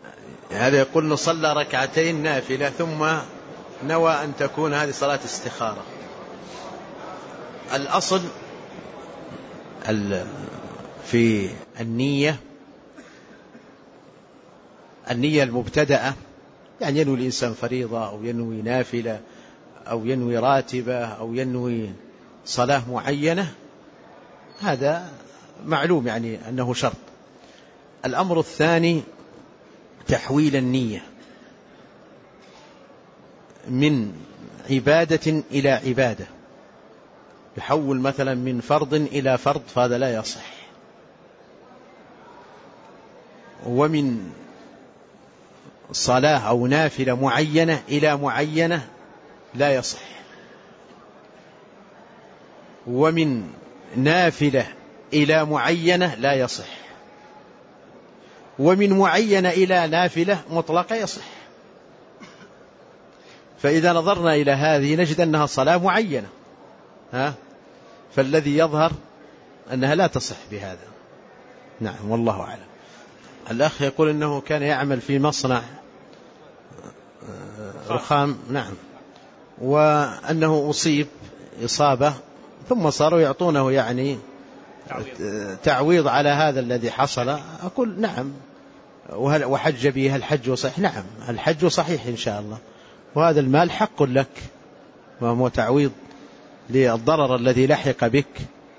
هذا يقول نصلى ركعتين نافلة ثم نوى أن تكون هذه صلاة استخارة. الأصل في النية المبتدأة، يعني ينوي الإنسان فريضة أو ينوي نافلة أو ينوي راتبة أو ينوي صلاة معينة، هذا معلوم يعني أنه شرط. الأمر الثاني تحويل النية من عبادة إلى عبادة، يحول مثلا من فرض إلى فرض، فهذا لا يصح. ومن صلاة أو نافلة معينة إلى معينة لا يصح. ومن نافلة إلى معينة لا يصح. ومن معينة إلى نافلة مطلقة يصح. فإذا نظرنا إلى هذه نجد أنها صلاة معينة، فالذي يظهر أنها لا تصح بهذا. نعم، والله أعلم. الأخ يقول أنه كان يعمل في مصنع رخام، نعم، وأنه أصيب إصابة ثم صاروا يعطونه يعني تعويض على هذا الذي حصل. أقول نعم، وحج به الحج صحيح. نعم، الحج صحيح إن شاء الله، وهذا المال حق لك وهو تعويض للضرر الذي لحق بك،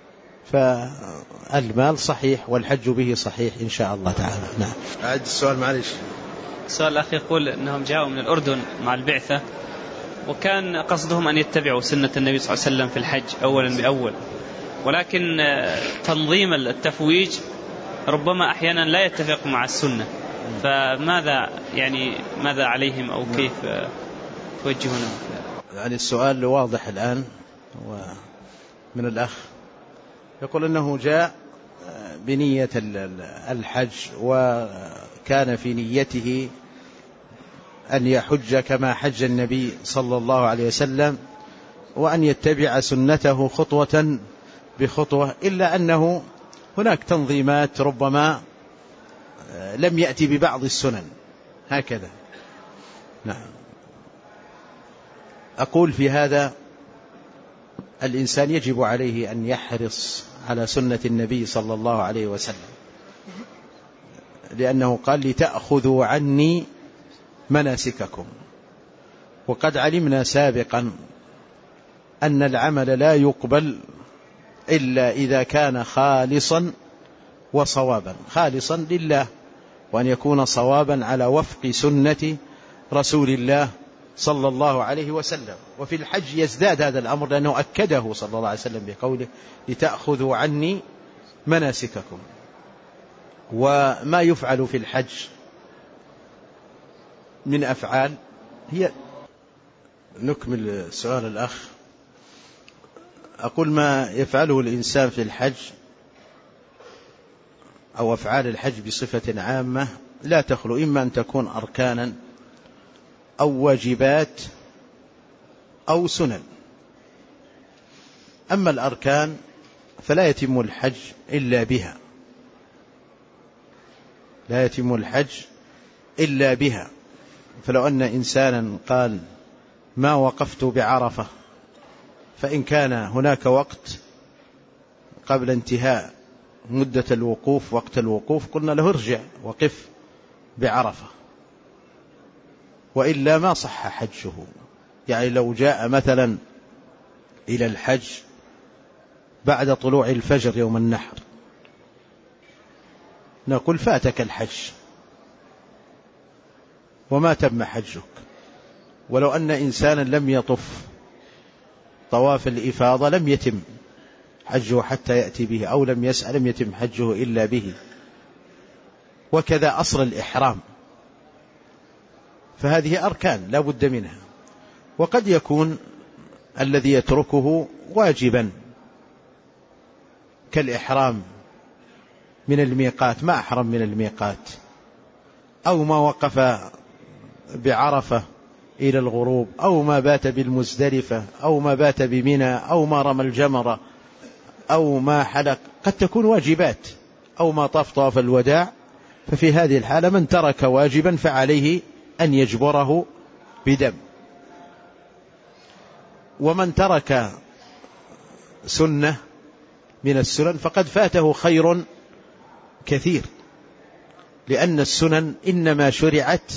فالمال صحيح والحج به صحيح إن شاء الله تعالى. نعم. أعد السؤال معلش. السؤال الأخ يقول أنهم جاءوا من الأردن مع البعثة، وكان قصدهم أن يتبعوا سنة النبي صلى الله عليه وسلم في الحج أولا بأول، ولكن تنظيم التفويج ربما أحيانا لا يتفق مع السنة، فماذا ماذا عليهم أو كيف توجهونهم؟ يعني السؤال واضح الآن. ومن الأخ يقول أنه جاء بنية الحج، وكان في نيته أن يحج كما حج النبي صلى الله عليه وسلم، وأن يتبع سنته خطوة بخطوة، إلا أنه هناك تنظيمات ربما لم يأتي ببعض السنن هكذا. نعم. أقول في هذا الإنسان يجب عليه أن يحرص على سنة النبي صلى الله عليه وسلم، لأنه قال لتأخذوا عني مناسككم. وقد علمنا سابقا أن العمل لا يقبل إلا إذا كان خالصا وصوابا، خالصا لله، وأن يكون صوابا على وفق سنة رسول الله صلى الله عليه وسلم. وفي الحج يزداد هذا الأمر، لأنه أكده صلى الله عليه وسلم بقوله لتأخذوا عني مناسككم. وما يفعل في الحج من أفعال هي. نكمل السؤال الأخ. أقول ما يفعله الإنسان في الحج أو أفعال الحج بصفة عامة لا تخلو إما أن تكون أركانا أو واجبات أو سنن. أما الأركان فلا يتم الحج إلا بها، لا يتم الحج إلا بها. فلو أن إنسانا قال ما وقفت بعرفة، فإن كان هناك وقت قبل انتهاء مدة الوقوف، وقت الوقوف، قلنا له ارجع وقف بعرفة، وإلا ما صح حجه. يعني لو جاء مثلا إلى الحج بعد طلوع الفجر يوم النحر، نقول فاتك الحج وما تم حجك. ولو أن إنسانا لم يطف طواف الإفاضة لم يتم حجه حتى يأتي به، أو لم يسعى لم يتم حجه إلا به. وكذا أصل الإحرام، فهذه أركان لا بد منها. وقد يكون الذي يتركه واجبا كالإحرام من الميقات، ما أحرم من الميقات، أو ما وقف بعرفة إلى الغروب، أو ما بات بالمزدلفة، أو ما بات بمنى، أو ما رمى الجمرة، أو ما حلق، قد تكون واجبات، أو ما طاف طواف الوداع، ففي هذه الحالة من ترك واجبا فعليه أن يجبره بدم. ومن ترك سنة من السنن فقد فاته خير كثير، لأن السنن إنما شرعت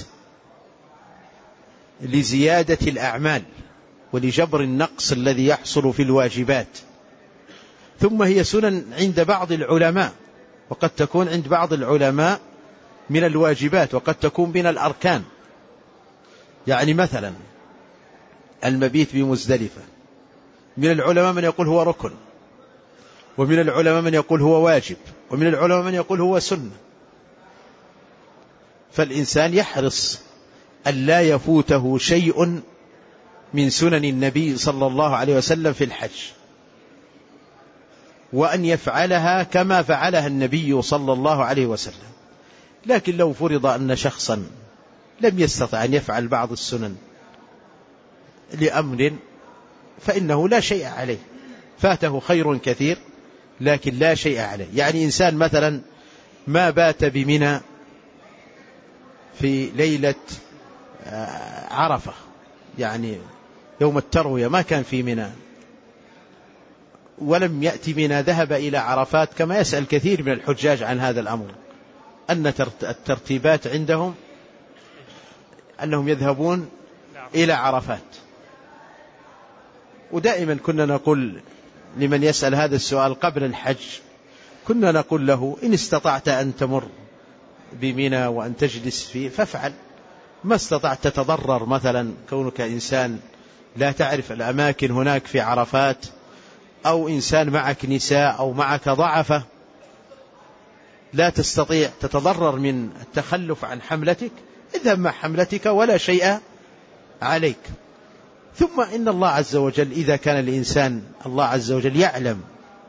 لزيادة الأعمال ولجبر النقص الذي يحصل في الواجبات، ثم هي سنن عند بعض العلماء، وقد تكون عند بعض العلماء من الواجبات، وقد تكون من الأركان. يعني مثلا المبيت بمزدلفة، من العلماء من يقول هو ركن، ومن العلماء من يقول هو واجب، ومن العلماء من يقول هو سنة. فالإنسان يحرص أن لا يفوته شيء من سنن النبي صلى الله عليه وسلم في الحج، وأن يفعلها كما فعلها النبي صلى الله عليه وسلم. لكن لو فرض أن شخصا لم يستطع أن يفعل بعض السنن لأمر فإنه لا شيء عليه، فاته خير كثير لكن لا شيء عليه. يعني إنسان مثلا ما بات بمنى في ليلة عرفة، يعني يوم التروية ما كان في منى ولم يأتي منى، ذهب إلى عرفات، كما يسأل كثير من الحجاج عن هذا الأمر، أن الترتيبات عندهم أنهم يذهبون إلى عرفات. ودائما كنا نقول لمن يسأل هذا السؤال قبل الحج، كنا نقول له إن استطعت أن تمر بمنى وأن تجلس فيه فافعل، ما استطعت تتضرر مثلا كونك إنسان لا تعرف الأماكن هناك في عرفات، أو إنسان معك نساء أو معك ضعفة لا تستطيع تتضرر من التخلف عن حملتك، اذهب مع حملتك ولا شيء عليك. ثم إن الله عز وجل إذا كان الإنسان الله عز وجل يعلم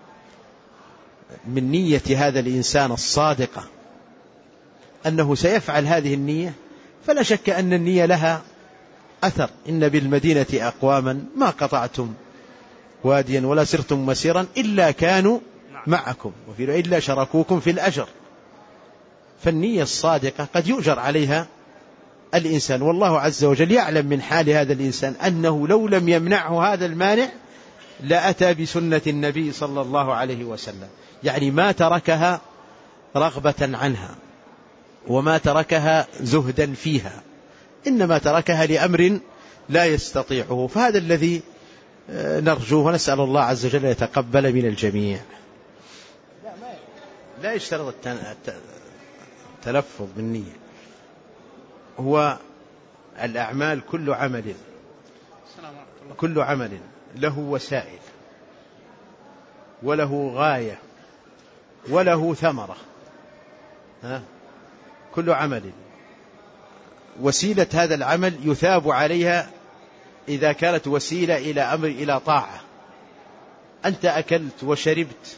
من نية هذا الإنسان الصادقة أنه سيفعل هذه النية، فلا شك أن النية لها أثر. إن بالمدينة أقواما ما قطعتم واديا ولا سرتم مسيرا إلا كانوا معكم وفي إلا شركوكم في الأجر. فالنية الصادقة قد يؤجر عليها الإنسان، والله عز وجل يعلم من حال هذا الإنسان أنه لو لم يمنعه هذا المانع لأتى بسنة النبي صلى الله عليه وسلم. يعني ما تركها رغبة عنها وما تركها زهدا فيها، إنما تركها لأمر لا يستطيعه. فهذا الذي نرجوه ونسأل الله عز وجل يتقبل من الجميع. لا يشترط التلفظ بالنية، هو الأعمال كل عمل له وسائل وله غاية وله ثمرة. كل عمل وسيلة هذا العمل يثاب عليها إذا كانت وسيلة إلى أمر إلى طاعة. أنت أكلت وشربت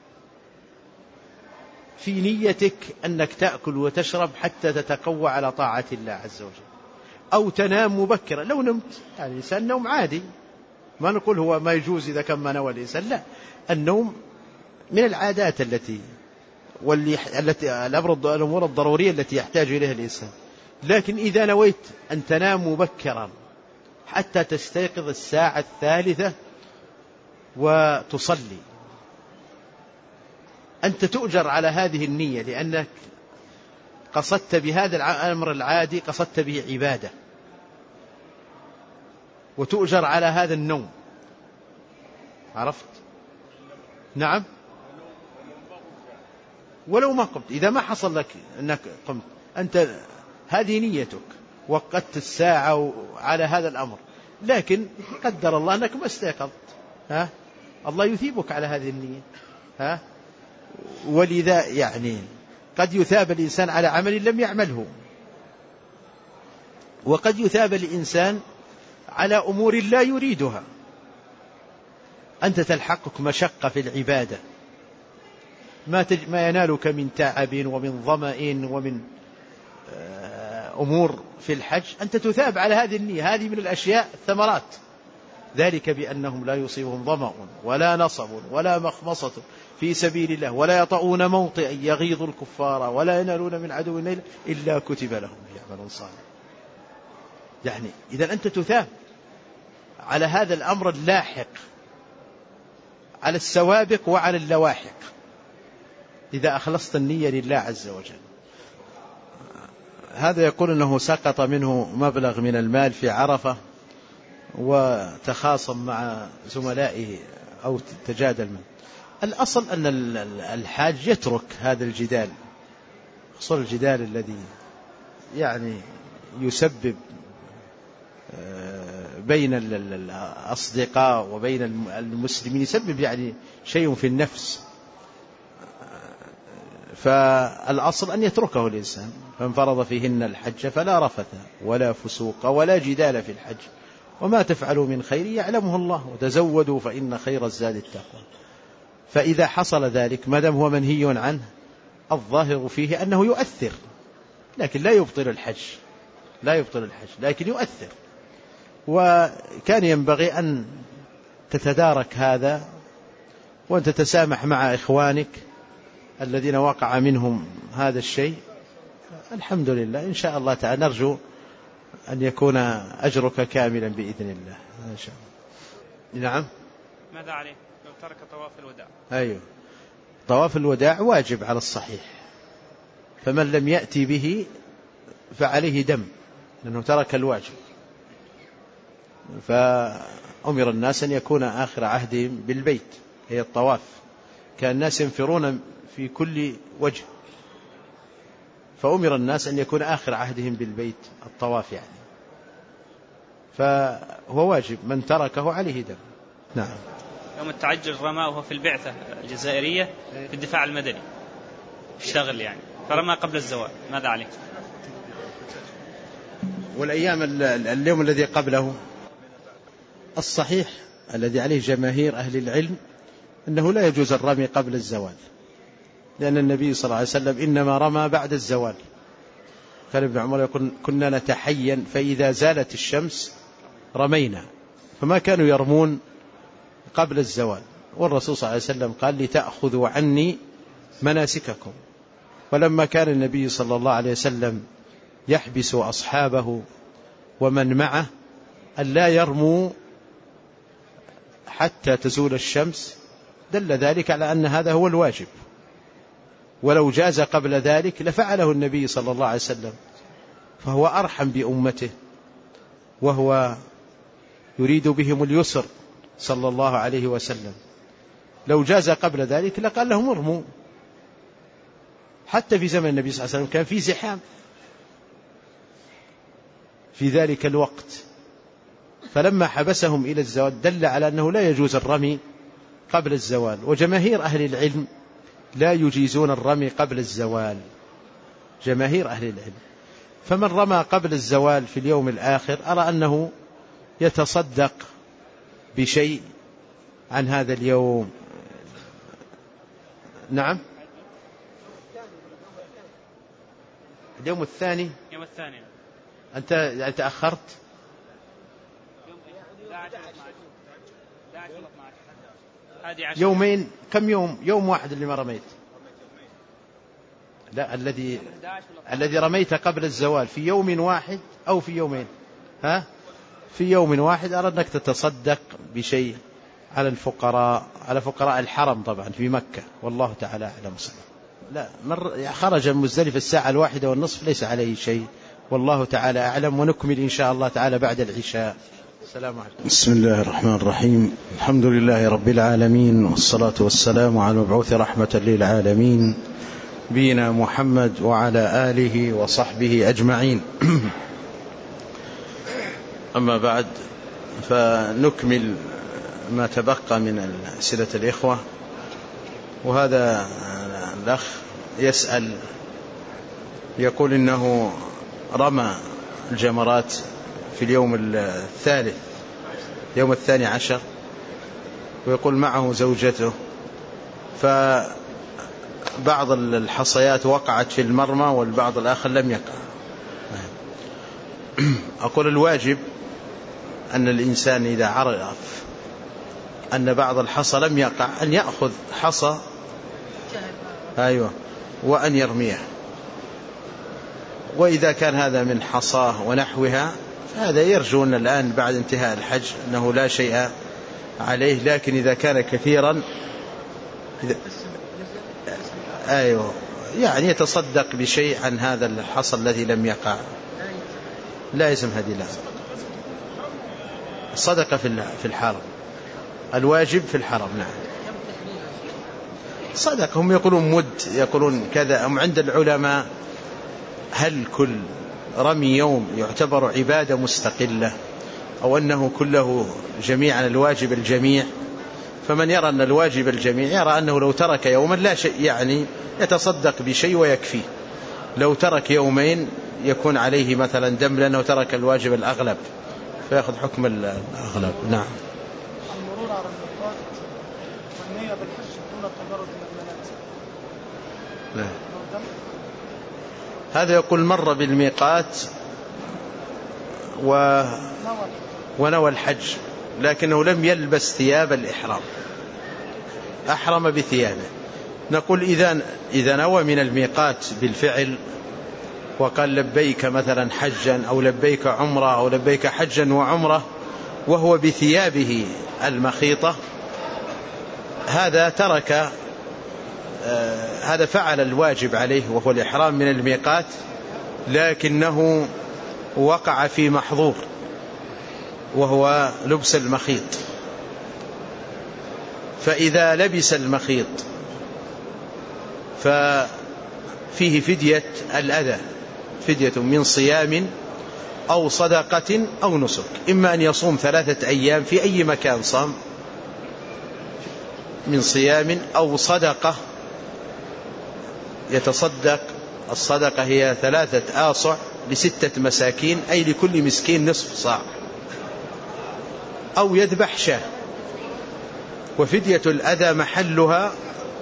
في نيتك أنك تأكل وتشرب حتى تتقوى على طاعة الله عز وجل، أو تنام مبكرا. لو نمت يعني الإنسان نوم عادي، ما نقول هو ما يجوز إذا كان ما نوى الإنسان، لا، النوم من العادات التي الأمور الضرورية التي يحتاج إليها الإنسان. لكن إذا نويت أن تنام مبكرا حتى تستيقظ الساعة 3 وتصلي، أنت تؤجر على هذه النية، لأنك قصدت بهذا الأمر العادي قصدت به عبادة، وتؤجر على هذا النوم. عرفت؟ نعم، ولو ما قمت، إذا ما حصل لك أنك قمت، أنت هذه نيتك، وقدت الساعة على هذا الأمر، لكن قدر الله أنك ما استيقظت، الله يثيبك على هذه النية. ولذا يعني قد يثاب الإنسان على عمل لم يعمله، وقد يثاب الإنسان على أمور لا يريدها. أنت تلحقك مشقة في العبادة، ما ينالك من تعب ومن ظمأ ومن أمور في الحج، أنت تثاب على هذه النية. هذه من الأشياء الثمرات، ذلك بأنهم لا يصيبهم ظمأ ولا نصب ولا مخمصة في سبيل الله ولا يطؤون موطئا يغيظ الكفار ولا ينالون من عدو نيلا إلا كتب لهم عمل صالح. يعني إذا أنت تثاب على هذا الأمر اللاحق، على السوابق وعلى اللواحق، إذا أخلصت النية لله عز وجل. هذا يقول أنه سقط منه مبلغ من المال في عرفة وتخاصم مع زملائه أو تجادل منه. الأصل أن الحاج يترك هذا الجدال، خصوصا الجدال الذي يعني يسبب بين الأصدقاء وبين المسلمين، يسبب يعني شيء في النفس. فالأصل أن يتركه الإنسان، فمن فرض فيهن الحج فلا رفث ولا فسوق ولا جدال في الحج وما تفعلوا من خير يعلمه الله وتزودوا فإن خير الزاد التقوى. فإذا حصل ذلك ما دام هو منهي عنه، الظاهر فيه أنه يؤثر، لكن لا يبطل الحج، لا يبطل الحج لكن يؤثر. وكان ينبغي أن تتدارك هذا وأن تتسامح مع إخوانك الذين وقع منهم هذا الشيء. الحمد لله، إن شاء الله تعالى نرجو أن يكون أجرك كاملا بإذن الله إن شاء الله. نعم. ماذا عليه لو ترك طواف الوداع؟ أيوه، طواف الوداع واجب على الصحيح، فمن لم يأتي به فعليه دم لأنه ترك الواجب. فأمر الناس أن يكون آخر عهدهم بالبيت هي الطواف، كان الناس ينفرون في كل وجه، فأمر الناس أن يكون آخر عهدهم بالبيت الطواف يعني، فهو واجب، من تركه عليه دم. نعم. يوم التعجل رمى وهو في البعثة الجزائرية في الدفاع المدني، اشتغل يعني، فرمى قبل الزوال، ماذا عليه؟ والأيام اليوم الذي قبله الصحيح الذي عليه جماهير أهل العلم أنه لا يجوز الرمي قبل الزوال، لأن النبي صلى الله عليه وسلم إنما رمى بعد الزوال. كان ابن عمر يقول كنا نتحين فإذا زالت الشمس رمينا، فما كانوا يرمون قبل الزوال. والرسول صلى الله عليه وسلم قال لتأخذوا عني مناسككم. ولما كان النبي صلى الله عليه وسلم يحبس أصحابه ومن معه أن لا يرموا حتى تزول الشمس، دل ذلك على أن هذا هو الواجب، ولو جاز قبل ذلك لفعله النبي صلى الله عليه وسلم، فهو أرحم بأمته وهو يريد بهم اليسر صلى الله عليه وسلم. لو جاز قبل ذلك لقال لهم ارموا. حتى في زمن النبي صلى الله عليه وسلم كان في زحام في ذلك الوقت، فلما حبسهم إلى الزوال دل على أنه لا يجوز الرمي قبل الزوال. وجماهير أهل العلم لا يجيزون الرمي قبل الزوال، جماهير أهل العلم. فمن رمى قبل الزوال في اليوم الآخر أرى أنه يتصدق بشيء عن هذا اليوم. نعم. اليوم الثاني. يوم الثاني أنت يعني تأخرت يومين. كم يوم واحد اللي ما رميت؟ لا، الذي رميت قبل الزوال في يوم واحد أو في يومين؟ ها، في يوم واحد. أردت أنك تتصدق بشيء على الفقراء، على فقراء الحرم طبعا في مكة، والله تعالى أعلم. لا، خرج من مزدلفة الساعة 1:30 ليس عليه شيء، والله تعالى أعلم. ونكمل إن شاء الله تعالى بعد العشاء. السلام عليكم. بسم الله الرحمن الرحيم. الحمد لله رب العالمين، والصلاة والسلام على المبعوث رحمة للعالمين نبينا محمد وعلى آله وصحبه أجمعين. أما بعد، فنكمل ما تبقى من أسئلة الإخوة. وهذا الأخ يسأل يقول إنه رمى الجمرات في اليوم الثالث، يوم 12، ويقول معه زوجته، فبعض الحصيات وقعت في المرمى والبعض الآخر لم يقع. أقول الواجب أن الإنسان إذا عرف أن بعض الحصى لم يقع أن يأخذ حصى وأن يرميه. وإذا كان هذا من حصاه ونحوها هذا يرجون الآن بعد انتهاء الحج أنه لا شيء عليه. لكن إذا كان كثيرا يعني يتصدق بشيء عن هذا الحصى الذي لم يقع. لا يسمى هذه لا الصدقة في الحرم، الواجب في الحرم. نعم صدقة. هم يقولون مد، يقولون كذا. هم عند العلماء هل كل رمي يوم يعتبر عبادة مستقلة أو أنه كله جميعا الواجب الجميع؟ فمن يرى أن الواجب الجميع يرى أنه لو ترك يوما لا شيء، يعني يتصدق بشيء ويكفي. لو ترك يومين يكون عليه مثلا دم لأنه ترك الواجب الأغلب فيأخذ حكم الأغلب. نعم. المرور على الميقات والنية بالحج دون التجرد من المنازل. هذا يقول مر بالميقات ونوى الحج لكنه لم يلبس ثياب الإحرام، أحرم بثيابه. نقول إذا نوى من الميقات بالفعل وقال لبيك مثلا حجا أو لبيك عمرة أو لبيك حجا وعمرة وهو بثيابه المخيطة، هذا ترك هذا فعل الواجب عليه وهو الإحرام من الميقات، لكنه وقع في محظور وهو لبس المخيط. فإذا لبس المخيط ففيه فدية الأذى، فدية من صيام أو صدقة أو نسك. إما أن يصوم 3 أيام في أي مكان صام من صيام أو صدقة يتصدق. الصدقة هي 3 آصع ل6 مساكين، أي لكل مسكين نصف صاع، أو يذبح شاة. وفدية الأذى محلها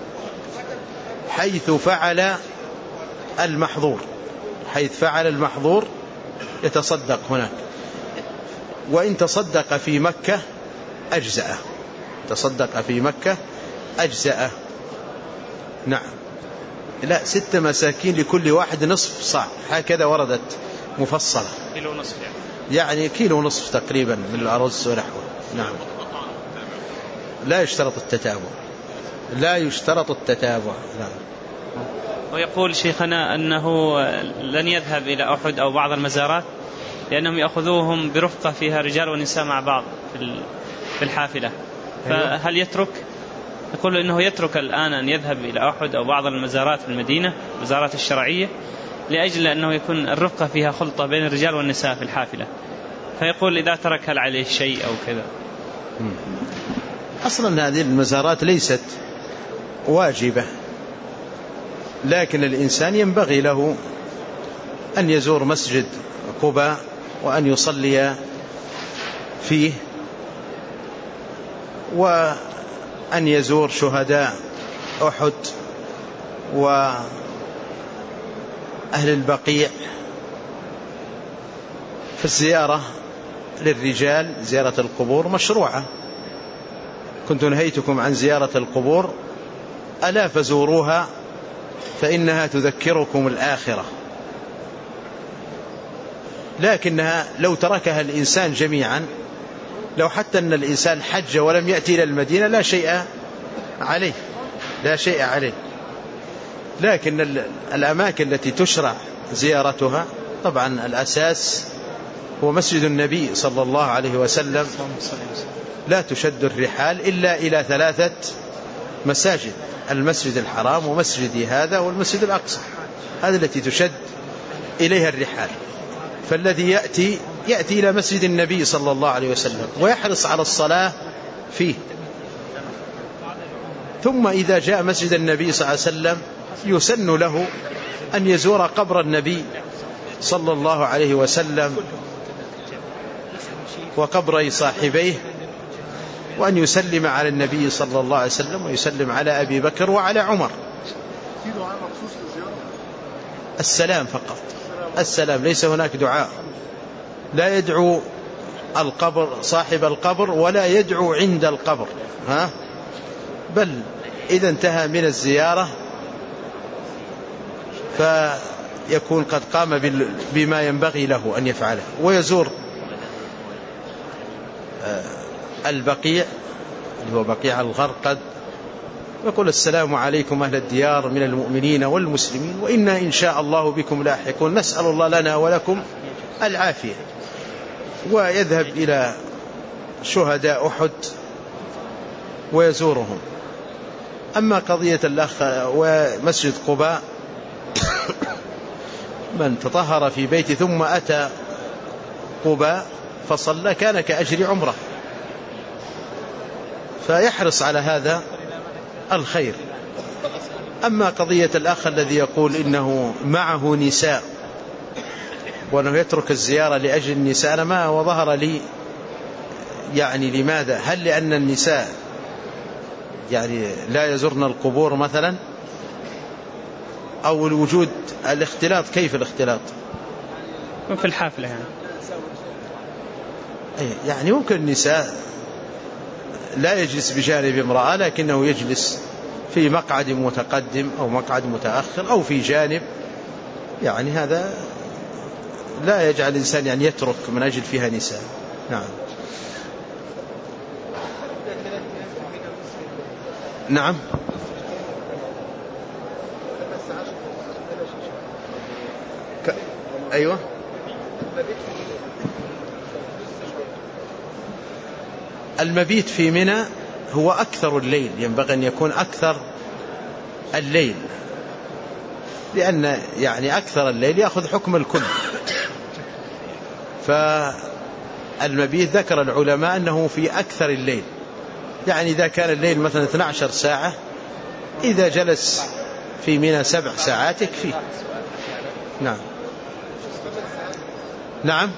حيث فعل المحظور، حيث فعل المحظور يتصدق هناك. وإن تصدق في مكة أجزأه، تصدق في مكة أجزأه. نعم. لا 6 مساكين لكل واحد نصف صاع، هكذا وردت مفصلة. كيلو نصف يعني كيلو نصف تقريبا من الأرز ونحوه. نعم. لا يشترط التتابع، لا يشترط التتابع. نعم. ويقول شيخنا أنه لن يذهب إلى أحد أو بعض المزارات لأنهم يأخذوهم برفقة فيها رجال ونساء مع بعض في الحافلة. فهل يترك؟ يقول إنه يترك الآن أن يذهب إلى أحد أو بعض المزارات في المدينة، المزارات الشرعية، لأجل أنه يكون الرفقة فيها خلطة بين الرجال والنساء في الحافلة. فيقول إذا ترك هل عليه شيء أو كذا؟ أصلا هذه المزارات ليست واجبة، لكن الإنسان ينبغي له أن يزور مسجد قباء وأن يصلي فيه، وأن يزور شهداء أحد وأهل البقيع. فالزيارة للرجال زيارة القبور مشروعة. كنت نهيتكم عن زيارة القبور ألا فزوروها فإنها تذكركم الآخرة. لكنها لو تركها الإنسان جميعا، لو حتى أن الإنسان حج ولم يأتي إلى المدينة لا شيء عليه، لا شيء عليه. لكن الأماكن التي تشرع زيارتها طبعا الأساس هو مسجد النبي صلى الله عليه وسلم. لا تشد الرحال إلا إلى 3 مساجد: المسجد الحرام ومسجد هذا والمسجد الأقصى، هذه التي تشد إليها الرحال. فالذي يأتي إلى مسجد النبي صلى الله عليه وسلم ويحرص على الصلاة فيه، ثم إذا جاء مسجد النبي صلى الله عليه وسلم يسن له أن يزور قبر النبي صلى الله عليه وسلم وقبر صاحبيه، وأن يسلم على النبي صلى الله عليه وسلم ويسلم على أبي بكر وعلى عمر. السلام فقط، السلام، ليس هناك دعاء. لا يدعو القبر صاحب القبر ولا يدعو عند القبر، بل إذا انتهى من الزيارة فيكون قد قام بما ينبغي له أن يفعله، ويزور البقيع اللي هو بقيع الغرقد، يقول السلام عليكم أهل الديار من المؤمنين والمسلمين وإنا إن شاء الله بكم لاحقون، نسأل الله لنا ولكم العافية. ويذهب إلى شهداء أحد ويزورهم. أما قضية الأخ ومسجد قباء من تطهر في بيته ثم أتى قباء فصلى كان كأجر عمره، فيحرص على هذا الخير. أما قضية الأخ الذي يقول إنه معه نساء وأنه يترك الزيارة لأجل النساء، أنا ما وظهر لي يعني لماذا، هل لأن النساء يعني لا يزورن القبور مثلا، أو الوجود الاختلاط؟ كيف الاختلاط في الحافلة يعني ممكن النساء لا يجلس بجانب امرأة لكنه يجلس في مقعد متقدم أو مقعد متأخر أو في جانب، يعني هذا لا يجعل الإنسان يعني يترك من أجل فيها نساء. نعم. نعم. أيوة. المبيت في منى هو أكثر الليل، ينبغي أن يكون أكثر الليل، لأن يعني أكثر الليل يأخذ حكم الكل. فالمبيت ذكر العلماء أنه في أكثر الليل، يعني إذا كان الليل مثلا 12 ساعة إذا جلس في منى 7 ساعات يكفيه. نعم. نعم.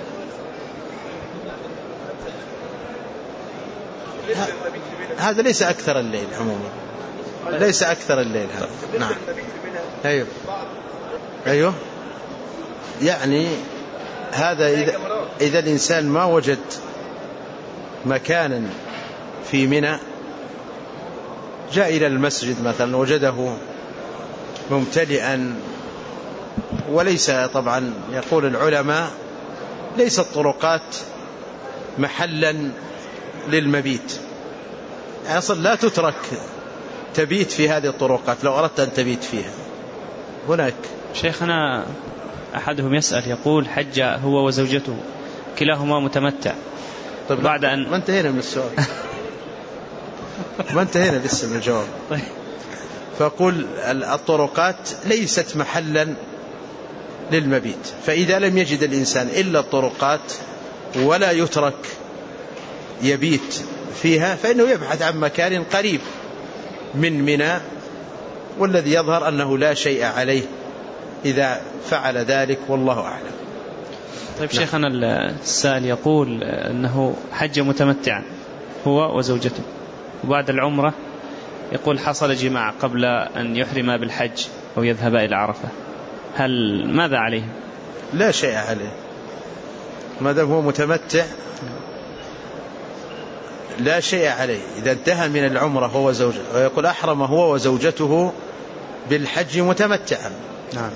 هذا ليس أكثر الليل عموما، ليس أكثر الليل هذا. نعم. أيوه. أيوه. يعني هذا إذا الإنسان ما وجد مكانا في منى جاء إلى المسجد مثلا وجده ممتلئا، وليس طبعا يقول العلماء ليس الطرقات محلا للمبيت، يعني أصلا لا تترك تبيت في هذه الطرقات لو أردت أن تبيت فيها. هناك شيخنا أحدهم يسأل يقول حج هو وزوجته كلاهما متمتع. طيب بعد أن ما انتهينا من السؤال ما انتهينا لسه من الجواب. فقل الطرقات ليست محلا للمبيت، فإذا لم يجد الإنسان إلا الطرقات ولا يترك يبيت فيها فإنه يبحث عن مكان قريب من منى، والذي يظهر أنه لا شيء عليه إذا فعل ذلك، والله أعلم. طيب شيخنا السائل يقول أنه حج متمتعا هو وزوجته، وبعد العمرة يقول حصل جماع قبل أن يحرم بالحج أو يذهب إلى عرفة، هل ماذا عليه؟ لا شيء عليه ما دام هو متمتع، لا شيء عليه إذا انتهى من العمرة هو وزوجته، ويقول أحرم هو وزوجته بالحج متمتعا. نعم.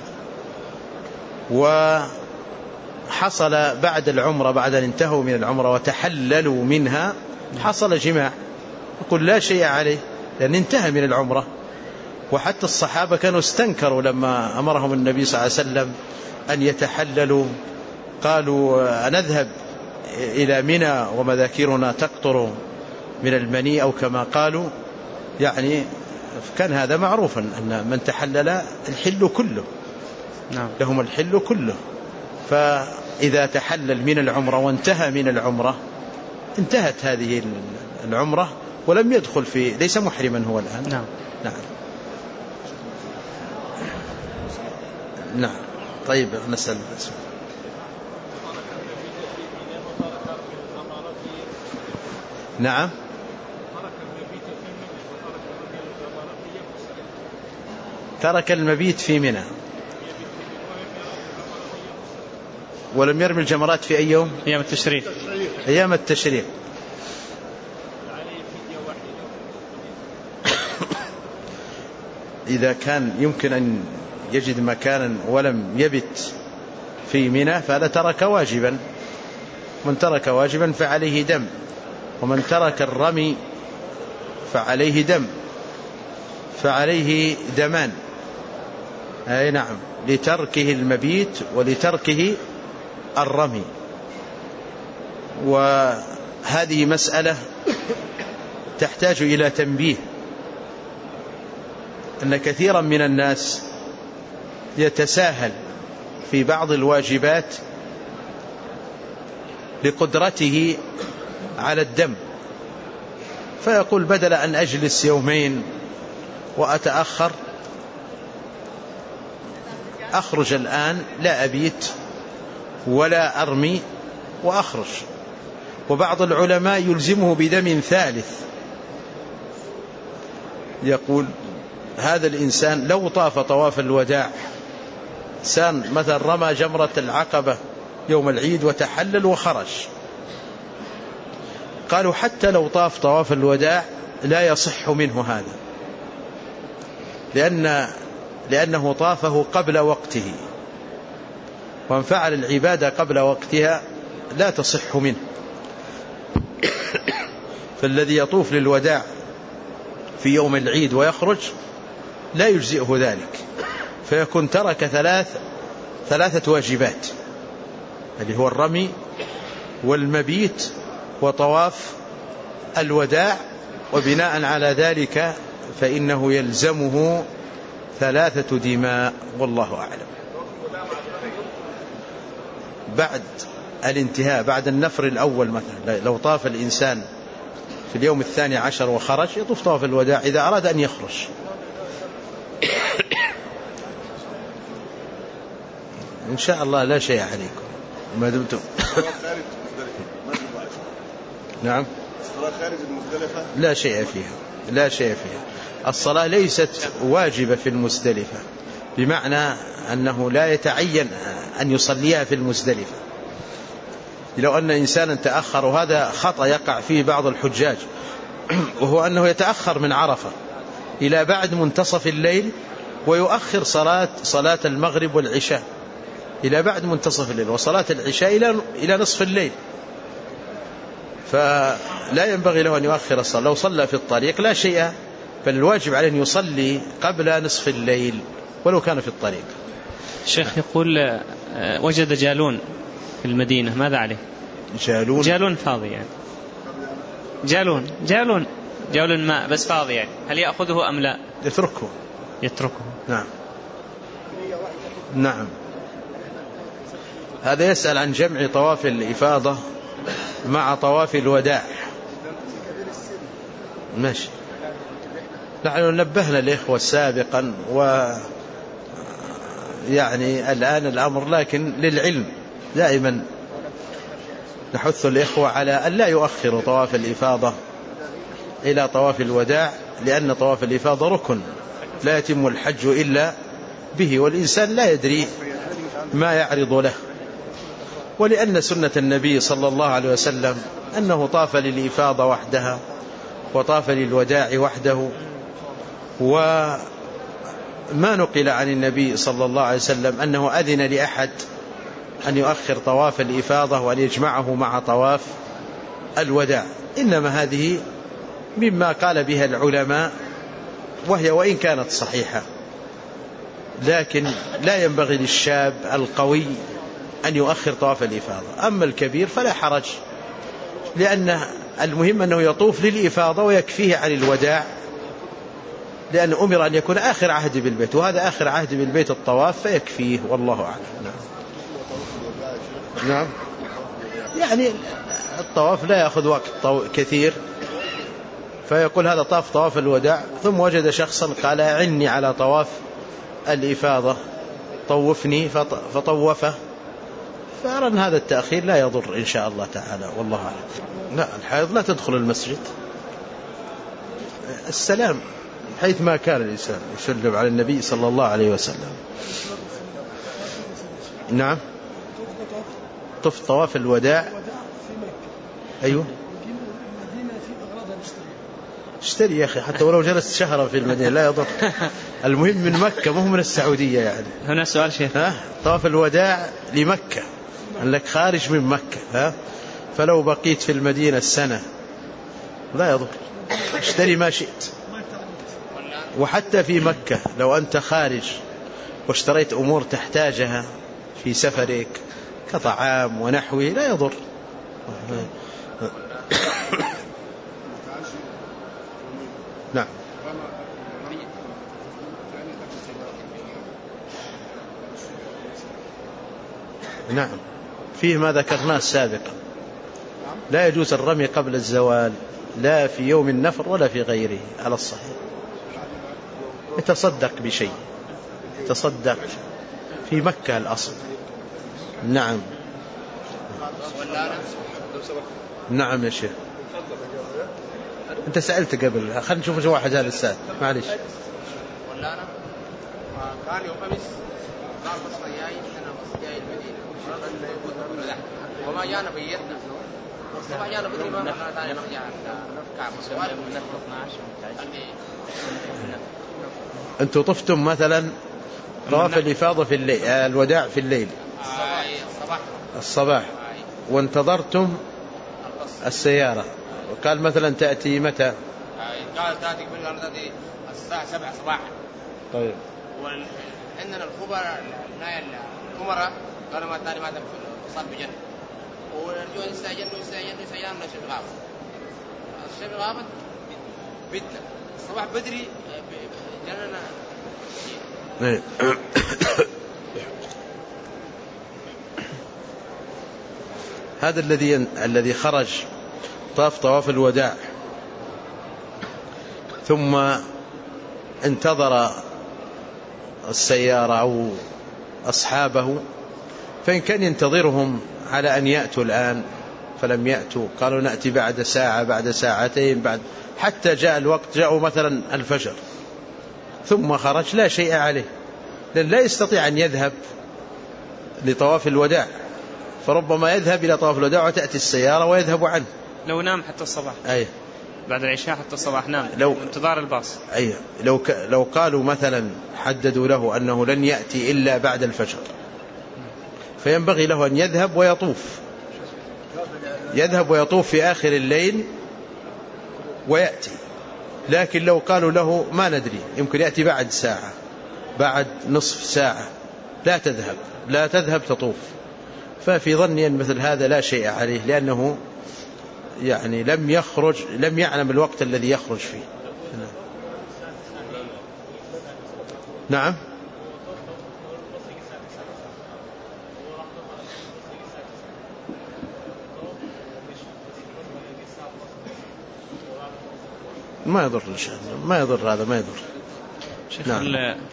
وحصل بعد العمرة بعد أن انتهوا من العمرة وتحللوا منها حصل جماع، يقول لا شيء عليه لأن انتهى من العمرة. وحتى الصحابة كانوا استنكروا لما أمرهم النبي صلى الله عليه وسلم أن يتحللوا، قالوا أنذهب إلى منى ومذاكرنا تقطر من المني أو كما قالوا، يعني كان هذا معروفا أن من تحلل الحل كله. نعم. لهم الحل كله، فإذا تحلل من العمرة وانتهى من العمرة انتهت هذه العمرة ولم يدخل في، ليس محرما هو الآن. نعم. نعم. نعم. طيب نسأل. نعم. ترك المبيت في منى. ولم يرمي الجمرات في أي يوم؟ أيام التشريق. أيام التشريق. إذا كان يمكن أن يجد مكانا ولم يبت في منى فهذا ترك واجبا، من ترك واجبا فعليه دم، ومن ترك الرمي فعليه دم، فعليه دمان. أي نعم، لتركه المبيت ولتركه الرمي. وهذه مسألة تحتاج إلى تنبيه، أن كثيرا من الناس يتساهل في بعض الواجبات لقدرته على الدم، فيقول بدل أن أجلس يومين وأتأخر أخرج الآن، لا أبيت ولا أرمي وأخرج. وبعض العلماء يلزمه بدم ثالث، يقول هذا الإنسان لو طاف طواف الوداع، إنسان مثلا رمى جمرة العقبة يوم العيد وتحلل وخرج، قالوا حتى لو طاف طواف الوداع لا يصح منه هذا، لأنه طافه قبل وقته، ومن فعل العبادة قبل وقتها لا تصح منه. فالذي يطوف للوداع في يوم العيد ويخرج لا يجزئه ذلك، فيكون ترك ثلاثة واجبات، اللي هو الرمي والمبيت وطواف الوداع، وبناء على ذلك فإنه يلزمه 3 دماء، والله أعلم. بعد الانتهاء، بعد النفر الأول مثلا، لو طاف الإنسان في اليوم 12 وخرج يطوف طواف الوداع إذا أراد أن يخرج. إن شاء الله لا شيء عليكم ما دمتم. نعم، الصلاة خارج المزدلفة لا شيء فيها، لا شيء فيها. الصلاة ليست واجبة في المزدلفة، بمعنى أنه لا يتعين أن يصليها في المزدلفة. لو أن إنسانا تأخر، وهذا خطأ يقع فيه بعض الحجاج، وهو أنه يتأخر من عرفة إلى بعد منتصف الليل، ويؤخر صلاة المغرب والعشاء إلى بعد منتصف الليل، وصلاة العشاء إلى نصف الليل، فلا ينبغي له أن يؤخر الصلاة. لو صلى في الطريق لا شيء، بل الواجب عليه أن يصلي قبل نصف الليل ولو كان في الطريق. الشيخ يقول وجد جالون في المدينة، ماذا عليه؟ جالون فاضي يعني، جالون ماء بس فاضي يعني، هل يأخذه أم لا؟ يتركه. نعم. هذا يسأل عن جمع طواف الإفاضة مع طواف الوداع. ماشي، نحن نبهنا الإخوة سابقا، ويعني الآن الأمر لكن للعلم دائما نحث الإخوة على أن لا يؤخروا طواف الإفاضة إلى طواف الوداع، لأن طواف الإفاضة ركن لا يتم الحج إلا به، والإنسان لا يدري ما يعرض له. ولأن سنة النبي صلى الله عليه وسلم أنه طاف للإفاضة وحدها وطاف للوداع وحده، وما نقل عن النبي صلى الله عليه وسلم أنه أذن لأحد أن يؤخر طواف الإفاضة وأن يجمعه مع طواف الوداع، إنما هذه مما قال بها العلماء، وهي وإن كانت صحيحة، لكن لا ينبغي للشاب القوي أن يؤخر طواف الإفاضة. أما الكبير فلا حرج، لأن المهم أنه يطوف للإفاضة ويكفيه عن الوداع، لأن أمر أن يكون آخر عهد بالبيت، وهذا آخر عهد بالبيت الطواف، فيكفيه، والله أعلم. نعم، يعني الطواف لا يأخذ وقت كثير، فيقول هذا طواف الوداع، ثم وجد شخصا قال أعني على طواف الإفاضة، طوفني، فطوفه، فأرى أن هذا التأخير لا يضر إن شاء الله تعالى، والله أعلم. لا، الحائض لا تدخل المسجد، السلام حيث ما كان الإنسان يسلم على النبي صلى الله عليه وسلم. نعم، طفت طواف الوداع في مكة. أيوه المدينة في أغراضها اشتري يا أخي حتى ولو جلست شهرا في المدينة لا يضر. المهم من مكة مو من السعودية يعني. هنا سؤال شيخ. طواف الوداع لمكة أنك خارج من مكة فلو بقيت في المدينة السنة لا يضر، اشتري ما شئت. وحتى في مكة لو أنت خارج واشتريت أمور تحتاجها في سفرك كطعام ونحوه لا يضر. نعم. نعم فيه ما ذكرناه سابقا، لا يجوز الرمي قبل الزوال لا في يوم النفر ولا في غيره على الصحيح. يتصدق بشيء، يتصدق في مكة الأصل. نعم. نعم يا شيخ. أنت سألت قبل، خلينا نشوف شو واحد هذا السائل معليش. ولا أنا قال يوم خميس قال بس جاي أنا بس جاي المدينة وما جانا بيتنا والصبح جانا بدري ما رحنا ثاني نرجع نفكع مسؤول من 12. أنتوا طفتم مثلا طواف الإفاضة في الليل الوداع في الليل الصباح وانتظرتم السيارة وقال مثلا تأتي متى؟ قال تأتي الساعة 7 صباحا. طيب. وعندنا الخبراء الأمراء قالوا ما تاني ما تصل بجنة ورجوع يستعجلوا من الشيخ غابة. الشيخ غابة بيتنا الصباح بدري جننا. هذا الذي خرج طواف الوداع ثم انتظر السيارة أو أصحابه، فإن كان ينتظرهم على أن يأتوا الآن فلم يأتوا، قالوا نأتي بعد ساعة بعد ساعتين بعد حتى جاء الوقت، جاءوا مثلا الفجر ثم خرج لا شيء عليه، لأن لا يستطيع أن يذهب لطواف الوداع، فربما يذهب إلى طواف الوداع وتأتي السيارة ويذهب عنه. لو نام حتى الصباح بعد العشاء حتى الصباح نام انتظار الباص. لو قالوا مثلا حددوا له أنه لن يأتي إلا بعد الفجر فينبغي له أن يذهب ويطوف في آخر الليل ويأتي. لكن لو قالوا له ما ندري يمكن يأتي بعد ساعة بعد نصف ساعة لا تذهب تطوف، ففي ظني أن مثل هذا لا شيء عليه، لأنه يعني لم يعلم الوقت الذي يخرج فيه. نعم. ما يضر إن شاء الله، ما يضر هذا، ما يضر. نعم.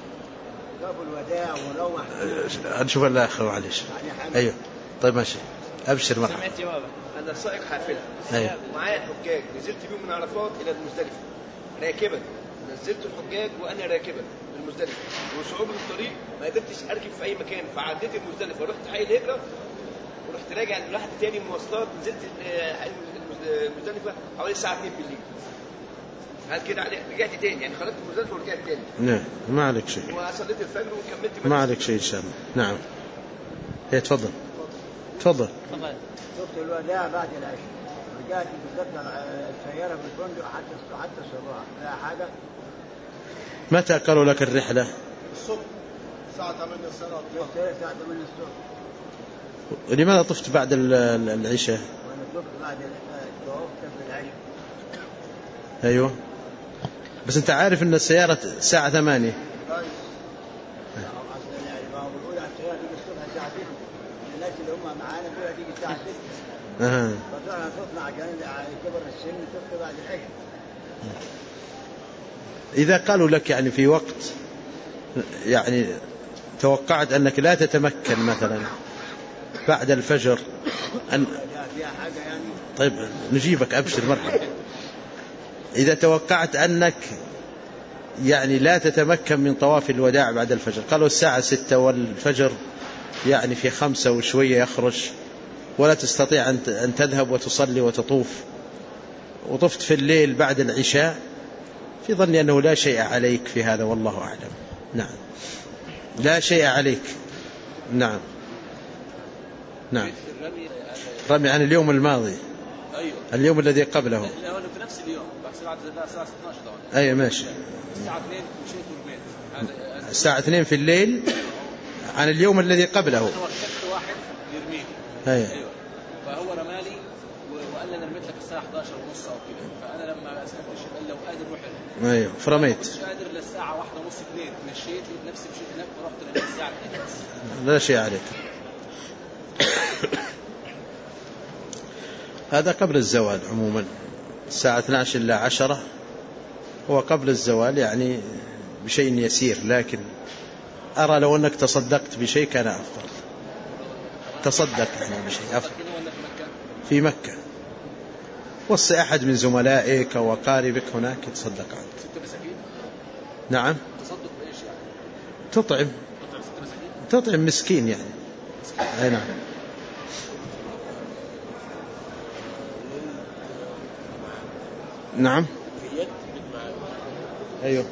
هنشوف الآخر معليش. أيوه طيب ماشي أبشر مرحبا. سمعت جوابه. أنا سائق حافلة. أيوه. معايا الحجاج نزلت بيهم من عرفات إلى المزدلفة راكبا، نزلت الحجاج وأنا راكبا المزدلفة، وصعوبة الطريق ما قدرتش أركب في أي مكان، فعديت المزدلفة ورحت حي الهجرة ورحت راجع لواحد تاني مواصلات، نزلت المزدلفة حوالي الساعة 2 بالليل. هل كده رجعت تاني يعني خرجت المزدلفة ورجعت تاني؟ نعم ما عليك شيء. وصليت الفجر وكملت. ما عليك شيء إن شاء الله. نعم. تفضل. شفت الوداع بعد العشاء رجعت بسكتنا السيارة في الفندق حتى الصباح لا حاجة. متى قالوا لك الرحلة؟ الصبح الساعة 8 الصبح. لماذا طفت بعد العشاء؟ وأنا طفت بعد الطواف في العشاء. أيوه بس أنت عارف أن السيارة الساعة 8. الناس اللي هم معانا دول تيجي الساعة 6. فطلعنا تطلع على كبر السن تطلع بعد العشاء. إذا قالوا لك يعني في وقت يعني توقعت أنك لا تتمكن مثلا بعد الفجر أن فيها حاجة يعني. طيب نجيبك أبشر مرحبا. إذا توقعت أنك يعني لا تتمكن من طواف الوداع بعد الفجر، قالوا الساعة 6 والفجر يعني في 5 وشوية يخرج، ولا تستطيع أن تذهب وتصلي وتطوف، وطفت في الليل بعد العشاء، في ظني أنه لا شيء عليك في هذا، والله أعلم. نعم، لا شيء عليك. نعم نعم. رمي عن اليوم الماضي، اليوم الذي قبله. في نفس اليوم بعد الساعة 12 طبعا. أي ماشي. الساعة 2 مشيت ورميت. الساعة 2 في الليل عن اليوم الذي قبله. أنا وكلت واحد يرميني. أيوة. فهو رمالي وقال لي أنا رميت لك الساعة 11 ونص أو كده، فأنا لما سألت قال لو قادر روح. أيوة فرميت. مش قادر للساعة 1 ونص 2، مشيت نفسي مشيت هناك ورحت رميت الساعة 2 بس. لا شيء عليك. هذا قبل الزوال عموما، الساعة 12 إلى 10 هو قبل الزوال، يعني بشيء يسير، لكن أرى لو أنك تصدقت بشيء كان أفضل. تصدق يعني بشيء أفضل. في مكة، وصي أحد من زملائك وقاربك هناك يتصدق عنك. نعم. تطعم مسكين يعني. أي نعم. نعم. أيوه.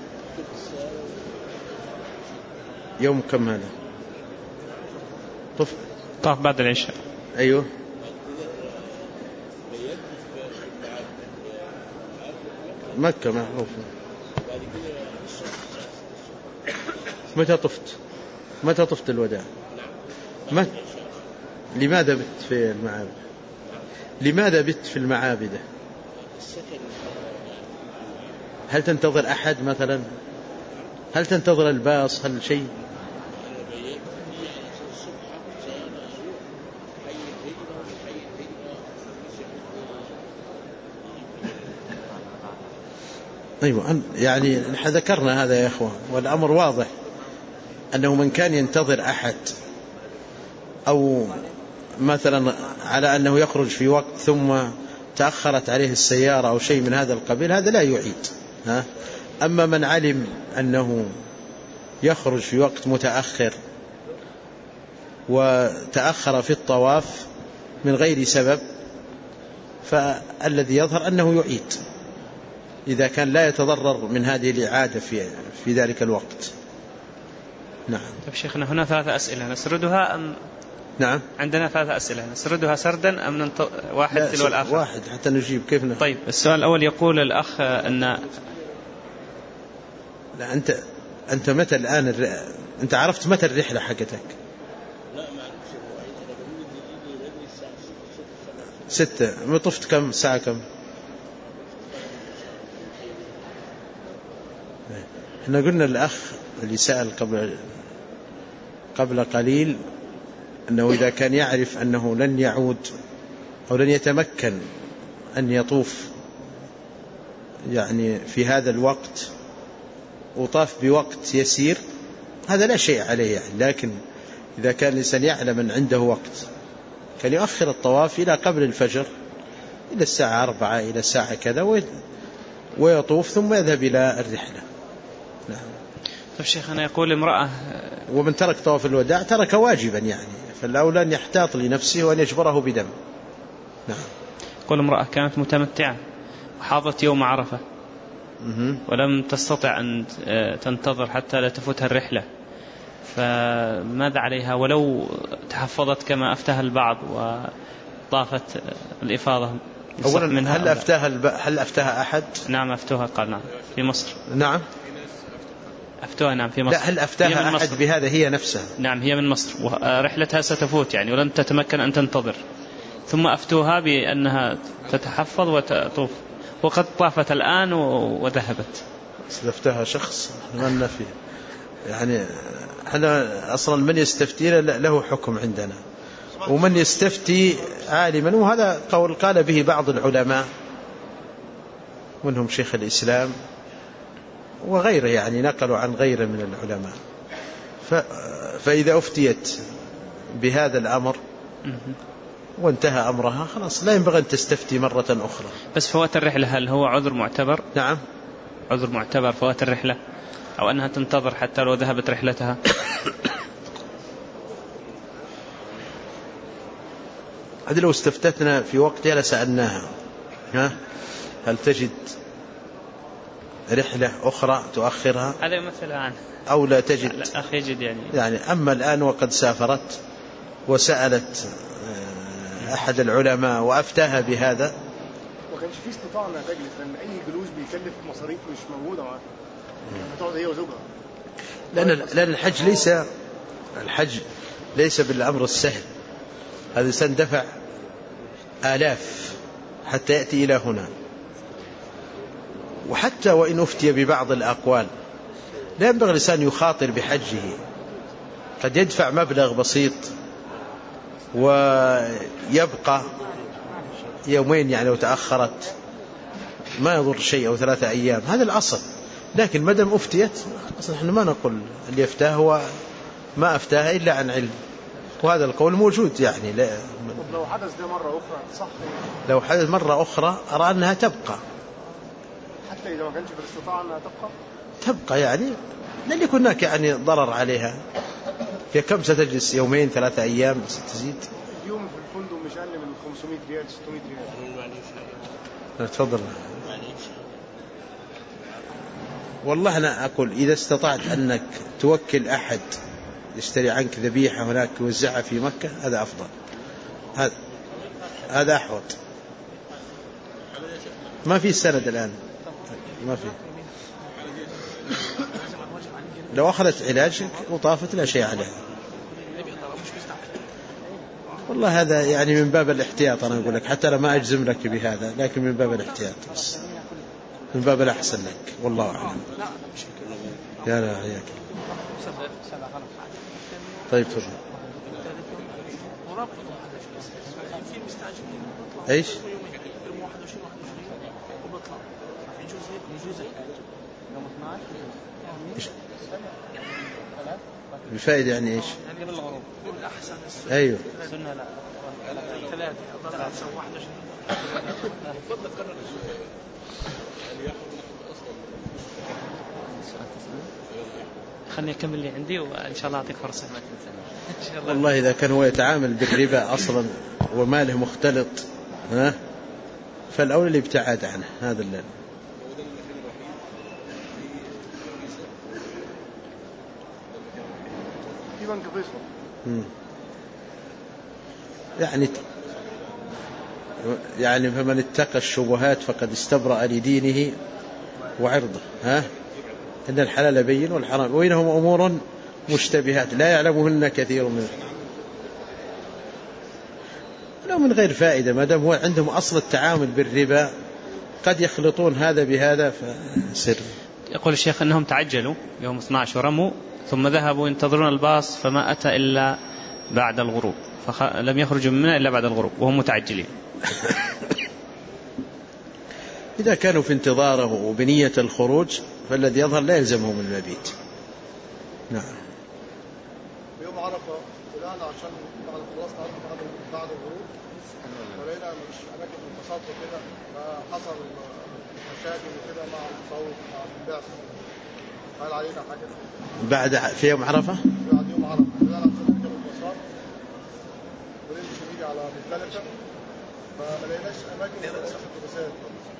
يوم كم هذا؟ طاف بعد العشاء. أيوه. مكة معروفة. متى طفت الوداع؟ لماذا بت في المعابد؟ لماذا بت في المعابد؟ هل تنتظر أحد مثلا؟ هل تنتظر الباص؟ هل شيء؟ أيوة، يعني نحن ذكرنا هذا يا إخوة، والأمر واضح أنه من كان ينتظر أحد أو مثلا على أنه يخرج في وقت ثم تأخرت عليه السيارة أو شيء من هذا القبيل، هذا لا يعيد. أما من علم أنه يخرج في وقت متأخر وتأخر في الطواف من غير سبب، فالذي يظهر أنه يعيد إذا كان لا يتضرر من هذه الإعادة في ذلك الوقت. نعم. طيب شيخنا، هنا 3 أسئلة نسردها أم؟ نعم، عندنا 3 أسئلة نسردها سردا أم واحد تلو الآخر؟ واحد حتى نجيب كيف نفهم. طيب السؤال الأول يقول الأخ أن لا أنت متى الآن أنت عرفت متى الرحلة حقتك؟ لا ما أعرفش. 6. طفت كم ساعة؟ كم؟ احنا قلنا الأخ اللي سأل قبل قليل أنه إذا كان يعرف أنه لن يعود أو لن يتمكن أن يطوف يعني في هذا الوقت وطاف بوقت يسير، هذا لا شيء عليه يعني. لكن إذا كان الإنسان يعلم أن عنده وقت كان يؤخر الطواف إلى قبل الفجر، إلى الساعة 4 إلى الساعة كذا، ويطوف ثم يذهب إلى الرحلة. نعم. طيب شيخنا، يقول امرأة ومن ترك طواف الوداع ترك واجبا يعني، فالأولى أن يحتاط لنفسه وأن يجبره بدم. نعم. يقول امرأة كانت متمتعة وحاضت يوم عرفة ولم تستطع أن تنتظر حتى لا تفوتها الرحلة، فماذا عليها ولو تحفظت كما أفتها البعض وطافت الإفاضة؟ أولا هل أفتها أحد؟ نعم أفتوها، قال نعم في مصر. نعم أفتوها نعم في مصر. لا، هل أفتاها أحد بهذا هي نفسها؟ نعم هي من مصر ورحلتها ستفوت يعني ولن تتمكن أن تنتظر، ثم أفتوها بأنها تتحفظ وتطوف وقد طافت الآن وذهبت. استفتاها شخص ما نفي يعني. احنا أصلا من يستفتينا له حكم عندنا، ومن يستفتي عالما، وهذا قول قال به بعض العلماء منهم شيخ الإسلام وغيره، يعني نقلوا عن غيره من العلماء. فإذا أفتيت بهذا الأمر وانتهى أمرها خلاص لا ينبغي أن تستفتي مرة أخرى. بس فوات الرحلة هل هو عذر معتبر؟ نعم عذر معتبر فوات الرحلة، أو أنها تنتظر حتى لو ذهبت رحلتها؟ هذه لو استفتتنا في وقتها لسألناها هل تجد رحلة أخرى تؤخرها هذا يمثل عنه أو لا تجد؟ لا أخي يجد يعني أما الآن وقد سافرت وسألت أحد العلماء وأفتاها بهذا، ما كانش في استطاعة أنها تجلس، لأن أي جلوس بيكلف مصاريف مش موجودة معاها، هتقعد هي وزوجها. لأن الحج ليس بالأمر السهل. هذا الإنسان دفع آلاف حتى يأتي إلى هنا، وحتى وإن أفتي ببعض الأقوال لا ينبغي الإنسان يخاطر بحجه، قد يدفع مبلغ بسيط ويبقى يومين، يعني لو تأخرت ما يضر شيء، أو 3 أيام، هذا الأصل. لكن مدام أفتيت أصلا نحن ما نقول اللي يفتاه هو ما أفتاه إلا عن علم، وهذا القول موجود. يعني لو حدث ده مرة أخرى صح؟ لو حدث مرة أخرى أرى أنها تبقى، حتى إذا ما كانش بالاستطاعة أنها تبقى يعني لن يكون هناك يعني ضرر عليها. في كم ستجلس؟ يومين 3 أيام ستزيد. اليوم في الفندق مش أقل من 500 ريال 600 ريال. تفضل. والله أنا أقول إذا استطعت أنك توكل أحد يشتري عنك ذبيحة هناك يوزعها في مكة، هذا أفضل، هذا أحوط. ما في سند الآن، ما في. لو أخذت علاجك وطافت لا شيء عليها. والله هذا يعني من باب الاحتياط، أنا أقول لك حتى أنا ما أجزم لك بهذا، لكن من باب الاحتياط بس، من باب الأحسن لك، والله أعلم. يا لا عليك. طيب تفضل. ايش؟ بفائدة يعني ايش؟ ايوه. خلني أكمل اللي عندي وإن شاء الله أعطيك فرصة. والله إذا كان هو يتعامل بالربا أصلا وماله مختلط فالأولى الابتعاد عنه. هذا اللي في بنك فيصل يعني فمن اتقى الشبهات فقد استبرأ لدينه وعرضه. إن الحلال بين والحرام وبينهما أمور مشتبهات لا يعلمهن كثير من غير فائدة. ما دام هو عندهم أصل التعامل بالربا قد يخلطون هذا بهذا فسر. يقول الشيخ أنهم تعجلوا يوم 12 ورموا ثم ذهبوا ينتظرون الباص فما أتى إلا بعد الغروب، فلم يخرجوا منها إلا بعد الغروب وهم متعجلين. إذا كانوا في انتظاره وبنية الخروج فالذي يظهر لا يلزمهم المبيت. نعم. يوم عرفة طلعنا عشان بعد خلصنا بعد الغروب ولقينا مش أماكن الانبساط وكده، فحصل مشاكل وكده مع الصوت مع البعث. هل علينا حاجة؟ في يوم عرفة؟ بعد يوم عرفة طلعنا عشان نركب الباصات ونمشي نيجي على مزدلفة، فما لقيناش أماكن الاتوبيسات.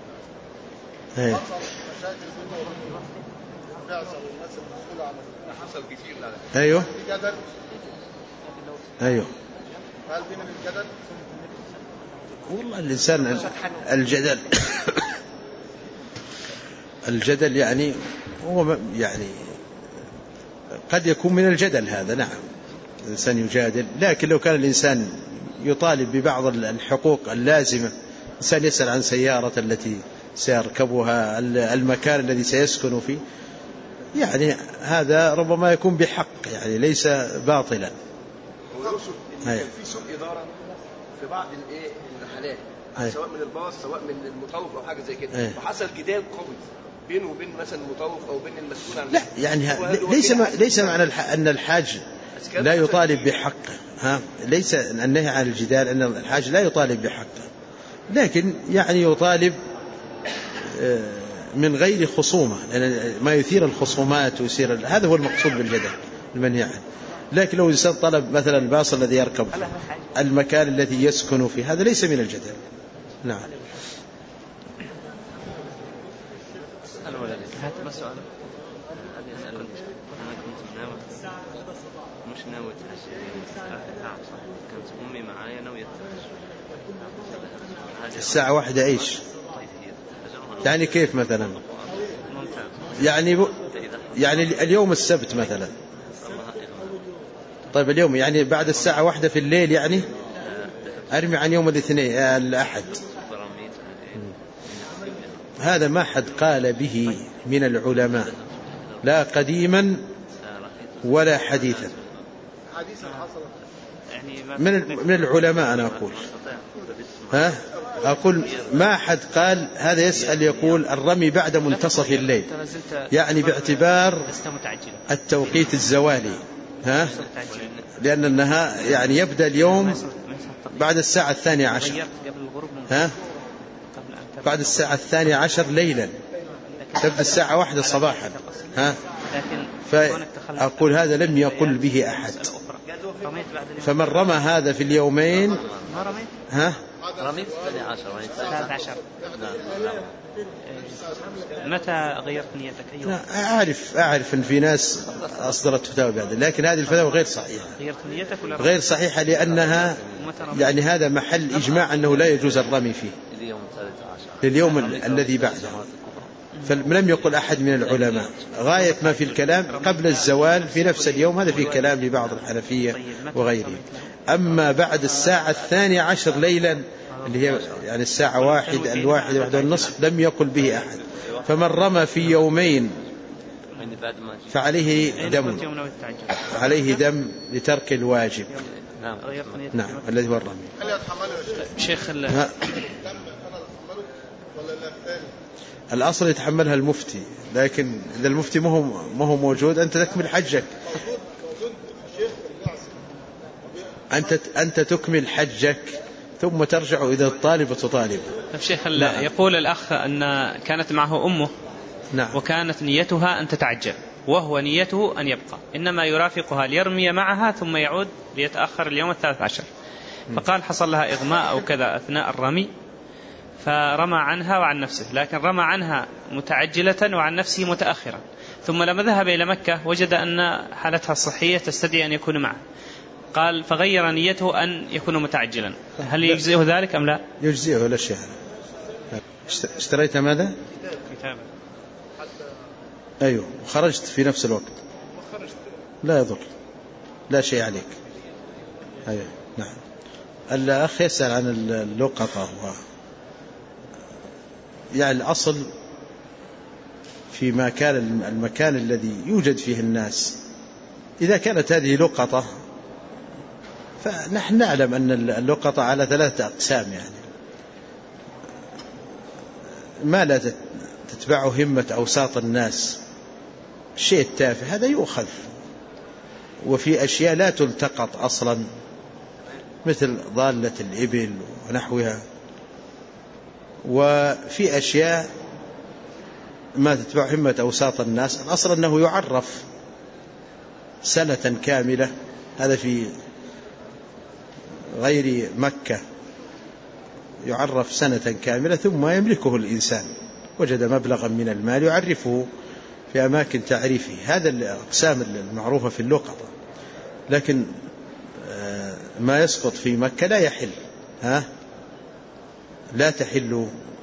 حصل مشاكل بينه وبين البعثة والناس المسؤولة عن حصل كتير. أيوه. في جدل. أيوه. هل بين الجدل؟ والله الإنسان الجدل يعني هو يعني قد يكون من الجدل هذا. نعم الإنسان يجادل، لكن لو كان الإنسان يطالب ببعض الحقوق اللازمة، الإنسان يسأل عن سيارة التي سيركبها، المكان الذي سيسكن فيه، يعني هذا ربما يكون بحق، يعني ليس باطلا. في سوء إدارة في بعض الرحلات، سواء من الباص سواء من المطوف أو حاجة زي كده، وحصل جدال قوي بينه وبين مثلا المطوف أو بين المسؤول عن. لا يعني ليس معنى أن الحاج لا يطالب بحقه، ليس النهي عن الجدال أن الحاج لا يطالب بحقه، لكن يعني يطالب من غير خصومة، لأن ما يثير الخصومات ويثير هذا هو المقصود بالجدل المنهي عنه. لكن لو الإنسان طلب مثلا الباص الذي يركب المكان الذي يسكن فيه هذا ليس من الجدل. نعم. هات بس سؤال. أنا كنت ناوي مش ناوي كانت أمي معايا ناوية الساعة 1 إيش يعني كيف مثلا يعني اليوم السبت مثلا. طيب اليوم يعني بعد الساعة 1 في الليل يعني أرمي عن يوم الاثنين الأحد. هذا ما حد قال به من العلماء لا قديما ولا حديثا من العلماء. أنا أقول ما حد قال هذا. يسأل يقول الرمي بعد منتصف الليل يعني باعتبار التوقيت الزوالي لأن النهار يعني يبدأ اليوم بعد الساعة 12 بعد الساعة 12 ليلا تبدأ الساعة 1 صباحا فأقول هذا لم يقل به أحد. فمن رمى هذا في اليومين رميت 13 متى غيرت نيتك؟ أعرف أن في ناس أصدرت فتاوى بهذا لكن هذه الفتاوى غير صحيحة. غير صحيحة لأنها يعني هذا محل إجماع أنه لا يجوز الرمي فيه لليوم الذي بعده. فلم يقل أحد من العلماء. غاية ما في الكلام قبل الزوال في نفس اليوم هذا في كلام لبعض الحنفية وغيرهم. أما بعد الساعة 12 ليلا اللي هي يعني الساعة 1:01 لم يقل به أحد. فمن رمى في يومين فعليه دم لترك الواجب. نعم الذي هو الرمي. شيخ الأصل يتحملها المفتي لكن إذا المفتي ما هو موجود أنت تكمل حجك. أنت تكمل حجك ثم ترجع إذا الطالب وتطالب. شيخ يقول الأخ أن كانت معه أمه نعم. وكانت نيتها أن تتعجل وهو نيته أن يبقى إنما يرافقها ليرمي معها ثم يعود ليتأخر اليوم 13. فقال حصل لها إغماء أو كذا أثناء الرمي فرمى عنها وعن نفسه لكن رمى عنها متعجلة وعن نفسه متأخرا. ثم لما ذهب إلى مكة وجد أن حالتها الصحية تستدعي أن يكون معه قال فغير نيته أن يكون متعجلا. هل يجزئه ذلك أم لا؟ يجزئه ولا شيء. اشتريت ماذا؟ كتابا. أيوه وخرجت في نفس الوقت لا يضر لا شيء عليك. أيوه نعم. الأخ يسأل عن اللقطة يعني الأصل في المكان الذي يوجد فيه الناس إذا كانت هذه لقطة فنحن نعلم أن اللقطة على 3 أقسام يعني ما لا تتبعه همة أوساط الناس. الشيء التافه هذا يؤخذ وفي أشياء لا تلتقط أصلا مثل ضالة الإبل ونحوها. وفي أشياء ما تتبع همة أوساط الناس الأصل أنه يعرف سنة كاملة. هذا في غير مكة يعرف سنة كاملة ثم يملكه الإنسان وجد مبلغا من المال يعرفه في أماكن تعريفه. هذا الأقسام المعروفة في اللقطة. لكن ما يسقط في مكة لا يحل لا تحل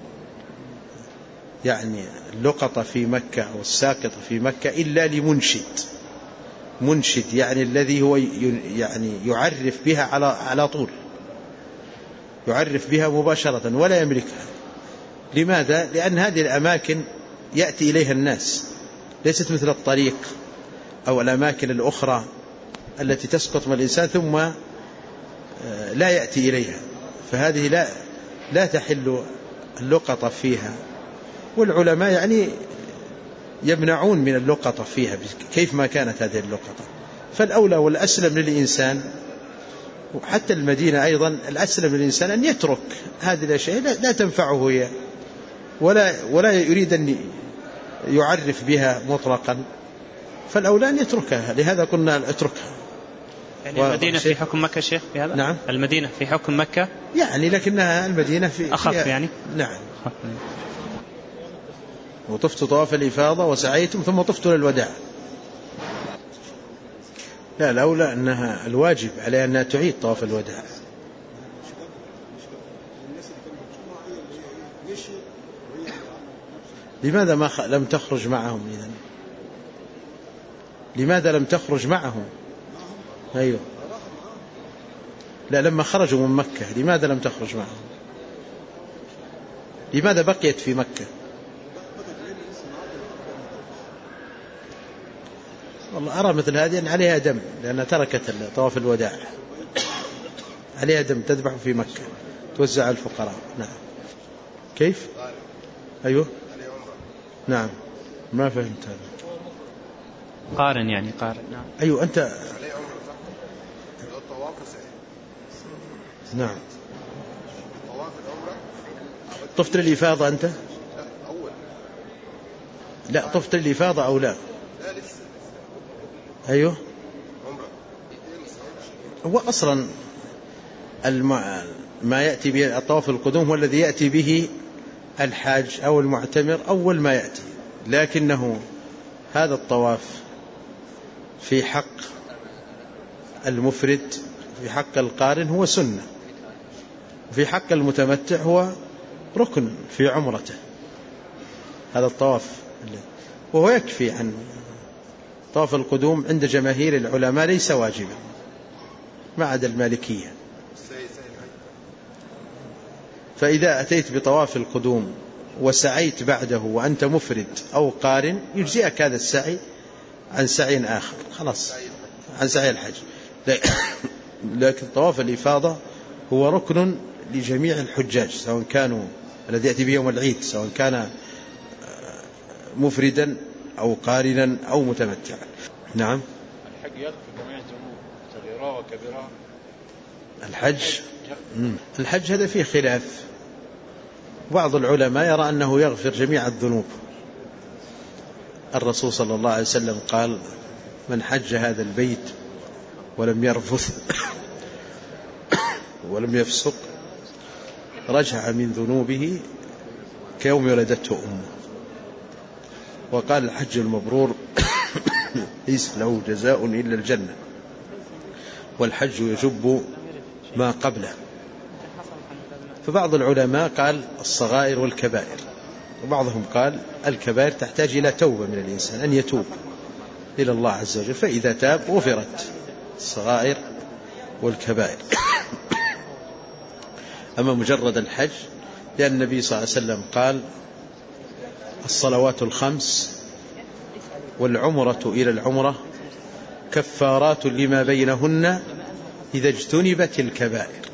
يعني اللقطة في مكة أو الساقطة في مكة إلا لمنشد يعني الذي هو يعني يعرف بها على طول يعرف بها مباشرة ولا يملكها. لماذا؟ لأن هذه الأماكن يأتي إليها الناس ليست مثل الطريق أو الأماكن الأخرى التي تسقط من الإنسان ثم لا يأتي إليها. فهذه لا تحل اللقطة فيها. والعلماء يعني يمنعون من اللقطة فيها كيف ما كانت هذه اللقطة. فالأولى والأسلم للإنسان وحتى المدينة أيضا الأسلم للإنسان أن يترك هذه الأشياء لا تنفعه هي ولا يريد أن يعرف بها مطلقا. فالأولى أن يتركها. لهذا قلنا اتركها يعني المدينة في حكم مكة شيخ في هذا؟ نعم. المدينة في حكم مكة يعني لكنها المدينة في أخف يعني. نعم. وطفت طواف الإفاضة وسعيتم ثم طفت للوداع. لا الأولى أنها الواجب عليها أنها تعيد طواف الوداع. لماذا لم تخرج معهم إذن؟ لماذا لم تخرج معهم؟ أيوه. لا لما خرجوا من مكة لماذا لم تخرج معهم؟ لماذا بقيت في مكة؟ والله أرى مثل هذه أن عليها دم، لأنها تركت طواف الوداع، عليها دم تذبح في مكة توزع على الفقراء. نعم. كيف؟ أيوه. نعم ما فهمت هذا. قارن يعني قارن. نعم. أيوه أنت. نعم. طفت للإفاضة أنت؟ لا طفت للإفاضة أو لا؟ أيوه. هو أصلا ما يأتي به الطواف القدوم هو الذي يأتي به الحاج أو المعتمر أول ما يأتي، لكنه هذا الطواف في حق المفرد في حق القارن هو سنة، وفي حق المتمتع هو ركن في عمرته هذا الطواف، وهو يكفي عن طواف القدوم عند جماهير العلماء ليس واجبا ما عدا المالكية. فإذا أتيت بطواف القدوم وسعيت بعده وأنت مفرد أو قارن يجزئك هذا السعي عن سعي آخر، خلاص عن سعي الحج. لكن طواف الإفاضة هو ركن لجميع الحجاج سواء كانوا الذي يأتي به يوم العيد سواء كان مفردا أو قارنا أو متمتعا. نعم. الحج يغفر جميع الذنوب صغيرها وكبيرها. الحج هذا فيه خلاف، بعض العلماء يرى أنه يغفر جميع الذنوب. الرسول صلى الله عليه وسلم قال من حج هذا البيت ولم يرفث ولم يفسق رجع من ذنوبه كيوم ولدته أمه. وقال الحج المبرور ليس له جزاء إلا الجنة، والحج يجب ما قبله. فبعض العلماء قال الصغائر والكبائر، وبعضهم قال الكبائر تحتاج إلى توبة من الإنسان أن يتوب إلى الله عز وجل، فإذا تاب غفرت الصغائر والكبائر. أما مجرد الحج لأن النبي صلى الله عليه وسلم قال الصلوات الخمس والعمرة إلى العمرة كفارات لما بينهن إذا اجتنبت الكبائر،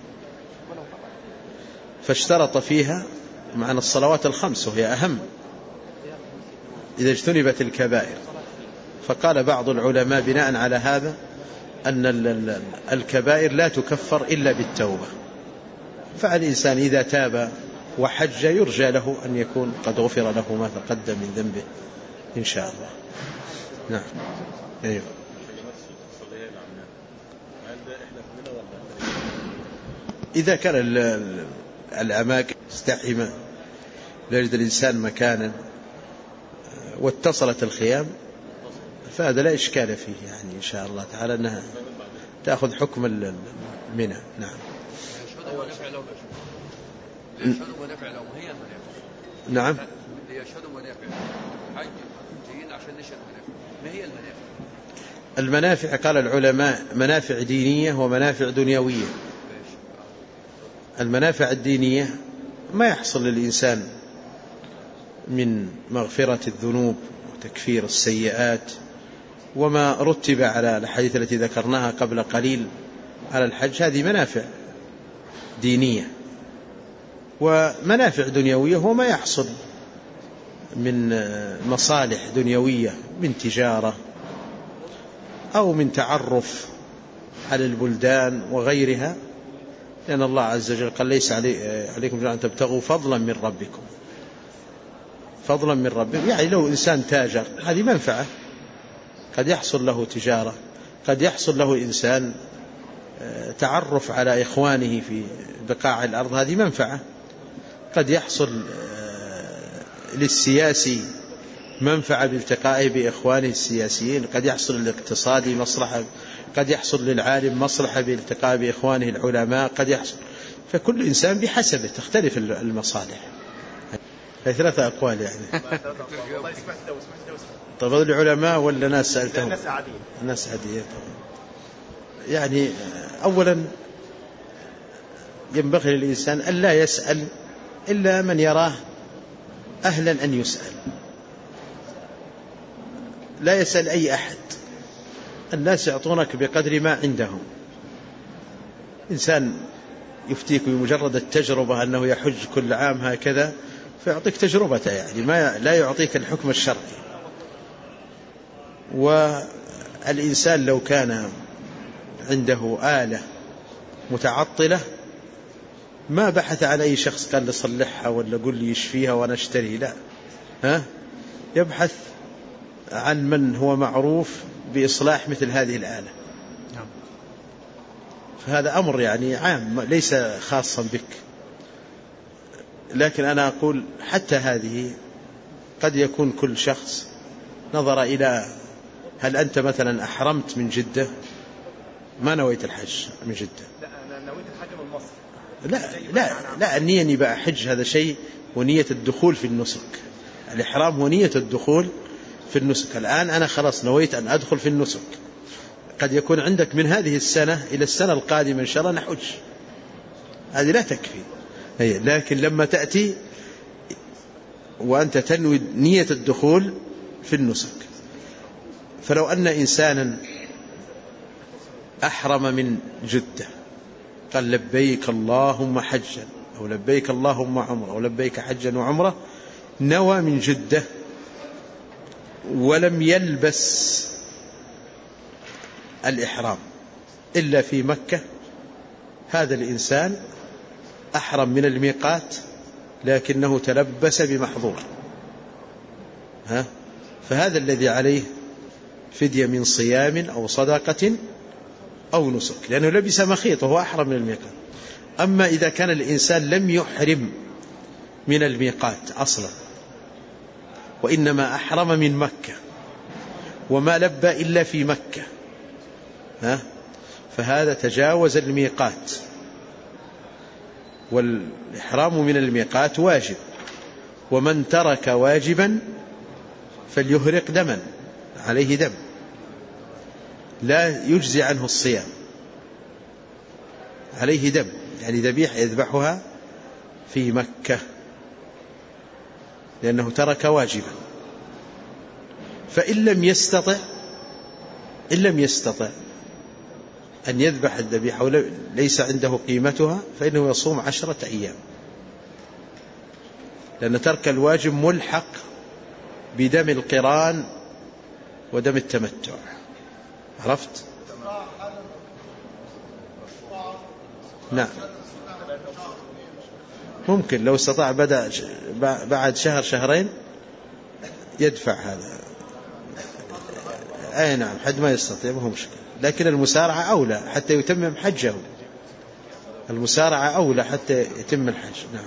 فاشترط فيها معنى الصلوات الخمس وهي أهم إذا اجتنبت الكبائر. فقال بعض العلماء بناء على هذا أن الكبائر لا تكفر إلا بالتوبة، فالإنسان إذا تاب وحج يرجى له أن يكون قد غفر له ما تقدم من ذنبه إن شاء الله. نعم. أيوه. إذا كان الأماكن مزدحمة لا يجد الإنسان مكانا واتصلت الخيام فهذا لا إشكال فيه، يعني إن شاء الله تعالى أنها تأخذ حكم المنى. نعم. نعم. المنافع قال العلماء منافع دينية ومنافع دنيوية. المنافع الدينية ما يحصل للإنسان من مغفرة الذنوب وتكفير السيئات وما رتب على الحديث التي ذكرناها قبل قليل على الحج، هذه منافع دينية. ومنافع دنيوية هو ما يحصل من مصالح دنيوية من تجارة أو من تعرف على البلدان وغيرها، لأن الله عز وجل قال ليس عليكم أن تبتغوا فضلا من ربكم. فضلا من ربكم يعني لو إنسان تاجر هذه منفعة، قد يحصل له تجارة، قد يحصل له إنسان تعرف على إخوانه في بقاع الأرض هذه منفعة. قد يحصل للسياسي منفعة بالتقائه بإخوانه السياسيين، قد يحصل للاقتصادي مصلحة، قد يحصل للعالم مصلحة بالتقاء بإخوانه العلماء، قد يحصل، فكل إنسان بحسبه تختلف المصالح. هي 3 أقوال يعني. طيب العلماء ولا ناس سألتهم؟ ناس عادية. يعني أولا ينبغي للإنسان أن لا يسأل إلا من يراه أهلا أن يسأل، لا يسأل أي أحد. الناس يعطونك بقدر ما عندهم. إنسان يفتيك بمجرد التجربة أنه يحج كل عام هكذا فيعطيك تجربته، يعني لا يعطيك الحكم الشرعي. والإنسان لو كان عنده آلة متعطلة ما بحث عن أي شخص قال لصلحها ولا قل لي يشفيها وأنا اشتري، لا، يبحث عن من هو معروف بإصلاح مثل هذه الآلة. فهذا أمر يعني عام ليس خاصا بك. لكن أنا أقول حتى هذه قد يكون كل شخص نظر إلى هل أنت مثلا أحرمت من جدة؟ ما نويت الحج من جدة؟ لا أنا نويت الحج من مصر. لا النية أني بأحج هذا شيء، ونية الدخول في النسك. الإحرام هو نية الدخول في النسك. الآن أنا خلاص نويت أن أدخل في النسك. قد يكون عندك من هذه السنة إلى السنة القادمة إن شاء الله نحج، هذه لا تكفي. لكن لما تأتي وأنت تنوي نية الدخول في النسك، فلو أن إنسانا أحرم من جدة قال لبيك اللهم حجا أو لبيك اللهم عمرة أو لبيك حجا وعمرة، نوى من جدة ولم يلبس الإحرام إلا في مكة، هذا الإنسان أحرم من الميقات لكنه تلبس بمحظور، فهذا الذي عليه فدية من صيام أو صدقة أو نسك، لأنه لبس مخيط وهو أحرم من الميقات. أما إذا كان الإنسان لم يحرم من الميقات أصلا وإنما أحرم من مكة وما لبى إلا في مكة، فهذا تجاوز الميقات، والإحرام من الميقات واجب، ومن ترك واجبا فليهرق دما، عليه دم، لا يجزي عنه الصيام، عليه دم، يعني ذبيحة يذبحها في مكة لأنه ترك واجبا. فإن لم يستطع أن يذبح الذبيحة وليس عنده قيمتها فإنه يصوم 10 أيام، لأن ترك الواجب ملحق بدم القران ودم التمتع. عرفت؟ نعم ممكن لو استطاع بدأ بعد شهر شهرين يدفع هذا، أي نعم، حد ما يستطيع ما هو مشكلة. لكن المسارعة أولى حتى يتمم حجه، المسارعة أولى حتى يتم الحج. نعم.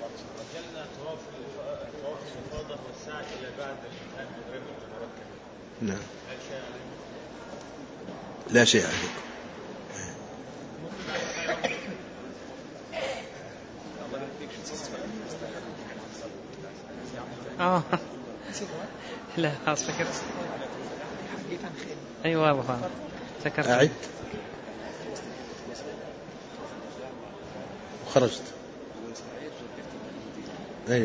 نعم لا شيء عليكم. لا خلاص فكرت. أيوة أبو فاضل فكرت. أعد وخرجت. أيوة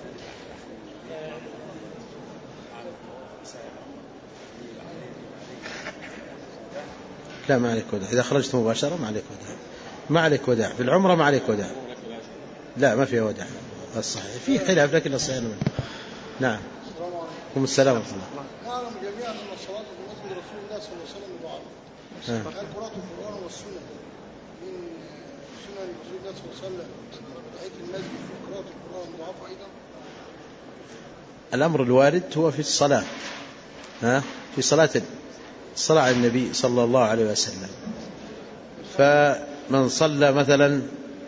لا ما عليك وداع، إذا خرجت مباشرة ما عليك وداع، ما عليك وداع في العمرة، ما عليك وداع، لا ما فيها وداع الصحيح، في خلاف لكن الصحيح. نعم. السلام ورحمة الله. نعلم جميعا أن الصلاة بالنسبة لرسول الله صلى الله عليه وسلم مضاعفة، فهل قراءة القرآن والسنة من سنن رسول الله صلى الله عليه وسلم تحية المسجد في قراءة القرآن مضاعفة أيضا؟ الأمر الوارد هو في الصلاة، في الصلاة على النبي صلى الله عليه وسلم، فمن صلى مثلا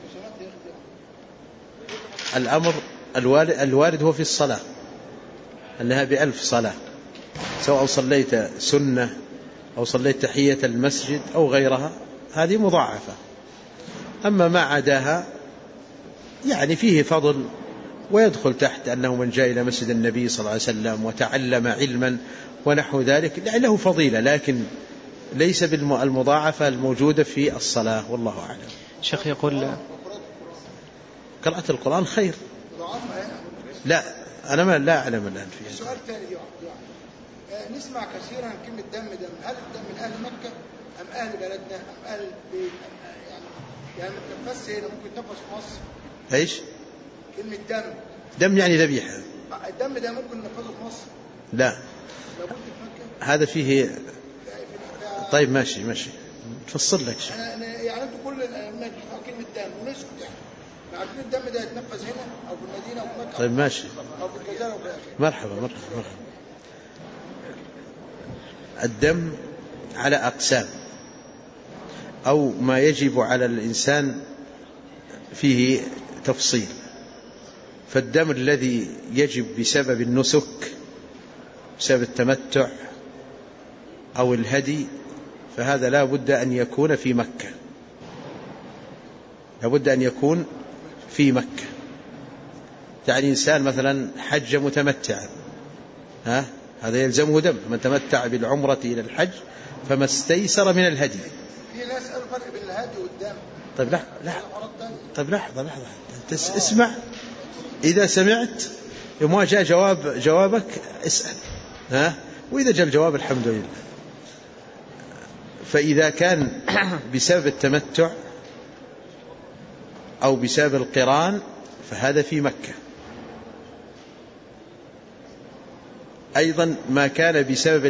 الأمر الوارد هو في الصلاة أنها ب1000 صلاة، سواء صليت سنة أو صليت تحية المسجد أو غيرها، هذه مضاعفة. أما ما عداها يعني فيه فضل، ويدخل تحت أنه من جاء إلى مسجد النبي صلى الله عليه وسلم وتعلم علما ونحو ذلك له فضيلة، لكن ليس بالمضاعفة الموجودة في الصلاة، والله أعلم. شيخ يقول قراءة القرآن خير. لا أنا لا أعلم الآن فيها. سؤال ثاني يعني نسمع كثيرا كلمة دم، هل الدم من أهل مكة أم أهل بلدنا أم أهل البيت يعني ما تنفس هنا ممكن تنفس في مصر؟ إيش؟ كلمة دم يعني ذبيحة. الدم ده ممكن ننفذه في مصر؟ لا، لابد في مكة. هذا فيه. طيب ماشي تفصل لك شيء. يعني انتوا كل كلمة دم ونسكت يعني عارفين الدم ده يتنفذ هنا أو في المدينة أو في مكة. طيب ماشي. أو في الجزائر أو في الآخر. مرحبا. الدم على أقسام، أو ما يجب على الإنسان فيه تفصيل. فالدم الذي يجب بسبب النسك، بسبب التمتع أو الهدي، فهذا لا بد أن يكون في مكة، لابد أن يكون في مكة. يعني إنسان مثلا حج متمتعا، هذا يلزمه دم. من تمتع بالعمرة إلى الحج فما استيسر من الهدي. في ناس قالوا فرق بين الهدي والدم. طيب لحظة اسمع. إذا سمعت وما جاء جوابك اسأل، وإذا جاء الجواب الحمد لله. فإذا كان بسبب التمتع أو بسبب القران فهذا في مكة. أيضا ما كان بسبب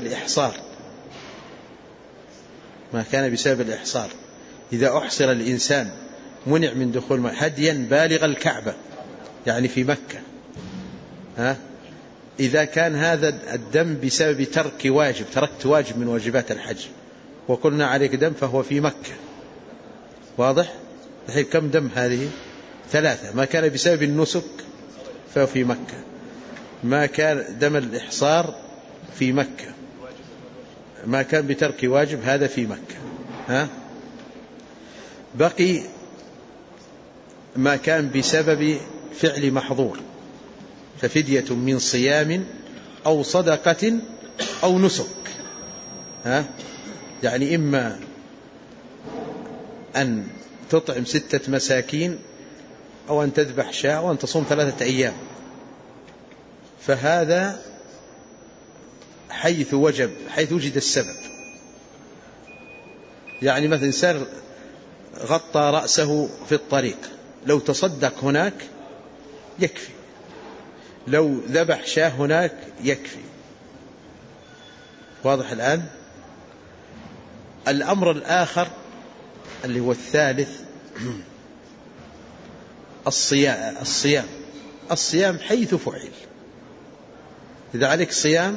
الإحصار، إذا أحصر الإنسان منع من دخول هديا بالغ الكعبة يعني في مكة. إذا كان هذا الدم بسبب تركت واجب من واجبات الحج وقلنا عليك دم فهو في مكة. واضح؟ الحين كم دم هذه؟ 3. ما كان بسبب النسك فهو في مكة. ما كان دم الإحصار في مكة. ما كان بترك واجب هذا في مكة. بقي ما كان بسبب فعل محظور، ففدية من صيام أو صدقة أو نسك. يعني إما أن تطعم 6 مساكين أو أن تذبح شاة أو أن تصوم 3 أيام. فهذا حيث وجد السبب. يعني مثلا إنسان غطى رأسه في الطريق، لو تصدق هناك يكفي، لو ذبح شاة هناك يكفي. واضح الآن؟ الأمر الآخر اللي هو الثالث الصيام حيث فعل. إذا عليك صيام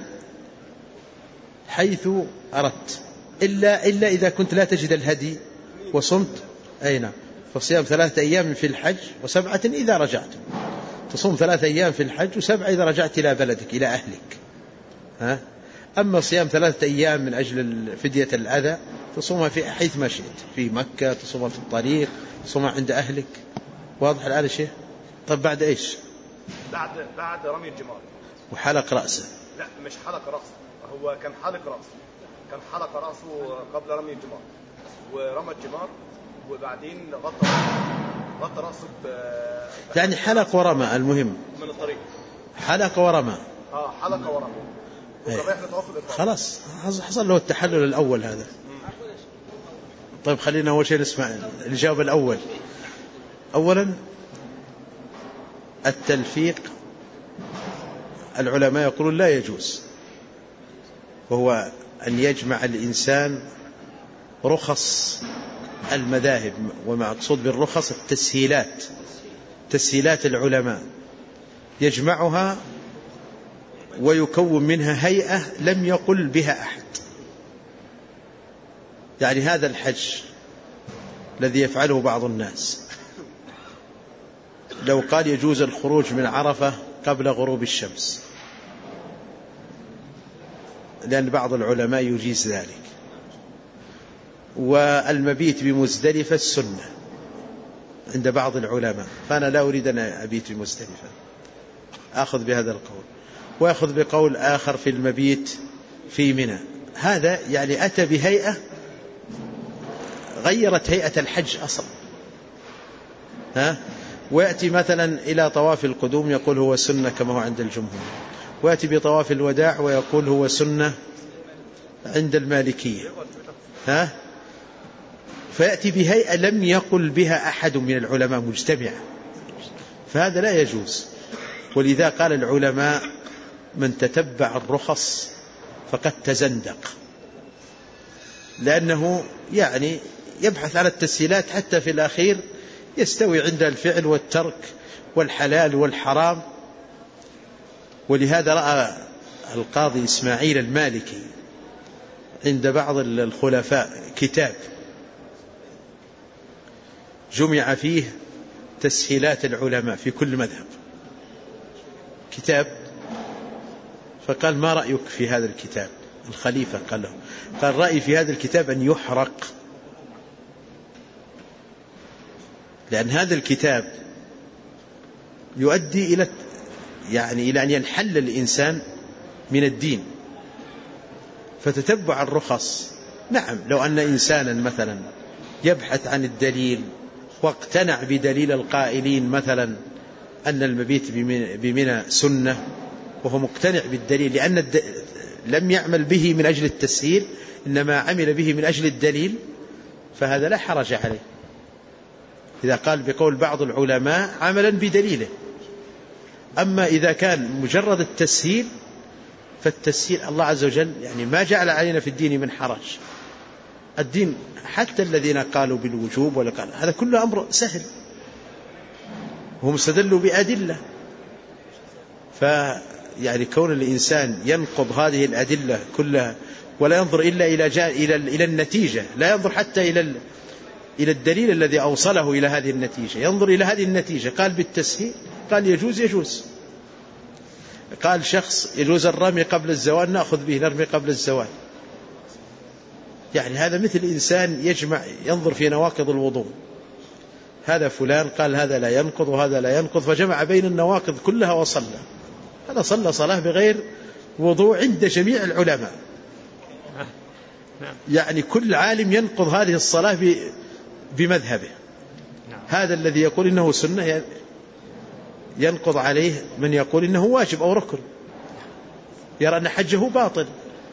حيث أردت، إلا إذا كنت لا تجد الهدي وصمت نعم، فصيام 3 أيام في الحج و7 إذا رجعت. تصوم 3 أيام في الحج و7 إذا رجعت إلى بلدك إلى أهلك. أما صيام 3 أيام من أجل فدية الأذى تصومها في حيث ما شئت، في مكة، تصومها في الطريق، تصومها عند أهلك. واضح الآن شيء؟ طب بعد إيش؟ بعد رمي الجمار وحلق رأسه. لا مش حلق رأسه، هو كان حلق رأسه قبل رمي الجمار، ورمى الجمار وبعدين غطى رأسه يعني حلق ورمى. المهم من الطريق حلق ورمى. حلق ورمى خلاص حصل له التحلل الأول هذا. طيب خلينا أول شيء نسمع الإجابة الأول. أولا التلفيق العلماء يقولون لا يجوز، وهو أن يجمع الإنسان رخص المذاهب، ومقصود بالرخص تسهيلات العلماء، يجمعها ويكون منها هيئة لم يقل بها أحد. يعني هذا الحج الذي يفعله بعض الناس. لو قال يجوز الخروج من عرفة قبل غروب الشمس، لأن بعض العلماء يجيز ذلك، والمبيت بمزدلفة السنة عند بعض العلماء، فأنا لا أريد أن أبيت بمزدلفة، أخذ بهذا القول، وأخذ بقول آخر في المبيت في منى. هذا يعني أتى بهيئة غيرت هيئة الحج أصلا. ويأتي مثلا إلى طواف القدوم يقول هو سنة كما هو عند الجمهور، ويأتي بطواف الوداع ويقول هو سنة عند المالكية، فيأتي بهيئة لم يقل بها أحد من العلماء مجتمعا، فهذا لا يجوز. ولذا قال العلماء من تتبع الرخص فقد تزندق، لأنه يعني يبحث على التسهيلات حتى في الأخير يستوي عند الفعل والترك والحلال والحرام. ولهذا رأى القاضي إسماعيل المالكي عند بعض الخلفاء كتاب جمع فيه تسهيلات العلماء في كل مذهب، كتاب، فقال ما رأيك في هذا الكتاب؟ الخليفة قال له، قال رأيي في هذا الكتاب أن يحرق، لأن هذا الكتاب يؤدي إلى أن ينحل الإنسان من الدين. فتتبع الرخص، نعم، لو أن إنسانا مثلا يبحث عن الدليل واقتنع بدليل القائلين مثلا أن المبيت بمنى سنة، وهو مقتنع بالدليل لأن لم يعمل به من أجل التسهيل، إنما عمل به من أجل الدليل، فهذا لا حرج عليه إذا قال بقول بعض العلماء عملا بدليله. أما إذا كان مجرد التسهيل، فالتسهيل الله عز وجل يعني ما جعل علينا في الدين من حرج. الدين حتى الذين قالوا بالوجوب ولا قال هذا كله أمر سهل، هم استدلوا بأدلة. فيعني كون الإنسان ينقض هذه الأدلة كلها ولا ينظر إلا إلى النتيجة، لا ينظر حتى إلى الدليل الذي أوصله إلى هذه النتيجة، ينظر إلى هذه النتيجة. قال بالتسهيل، قال يجوز، قال شخص يجوز الرمي قبل الزوال، نأخذ به نرمي قبل الزوال. يعني هذا مثل إنسان ينظر في نواقض الوضوء، هذا فلان قال هذا لا ينقض وهذا لا ينقض، فجمع بين النواقض كلها وصلى، هذا صلى صلاة بغير وضوء عند جميع العلماء. يعني كل عالم ينقض هذه الصلاة بمذهبه. هذا الذي يقول إنه سنة ينقض عليه من يقول إنه واجب أو ركن، يرى أن حجه باطل.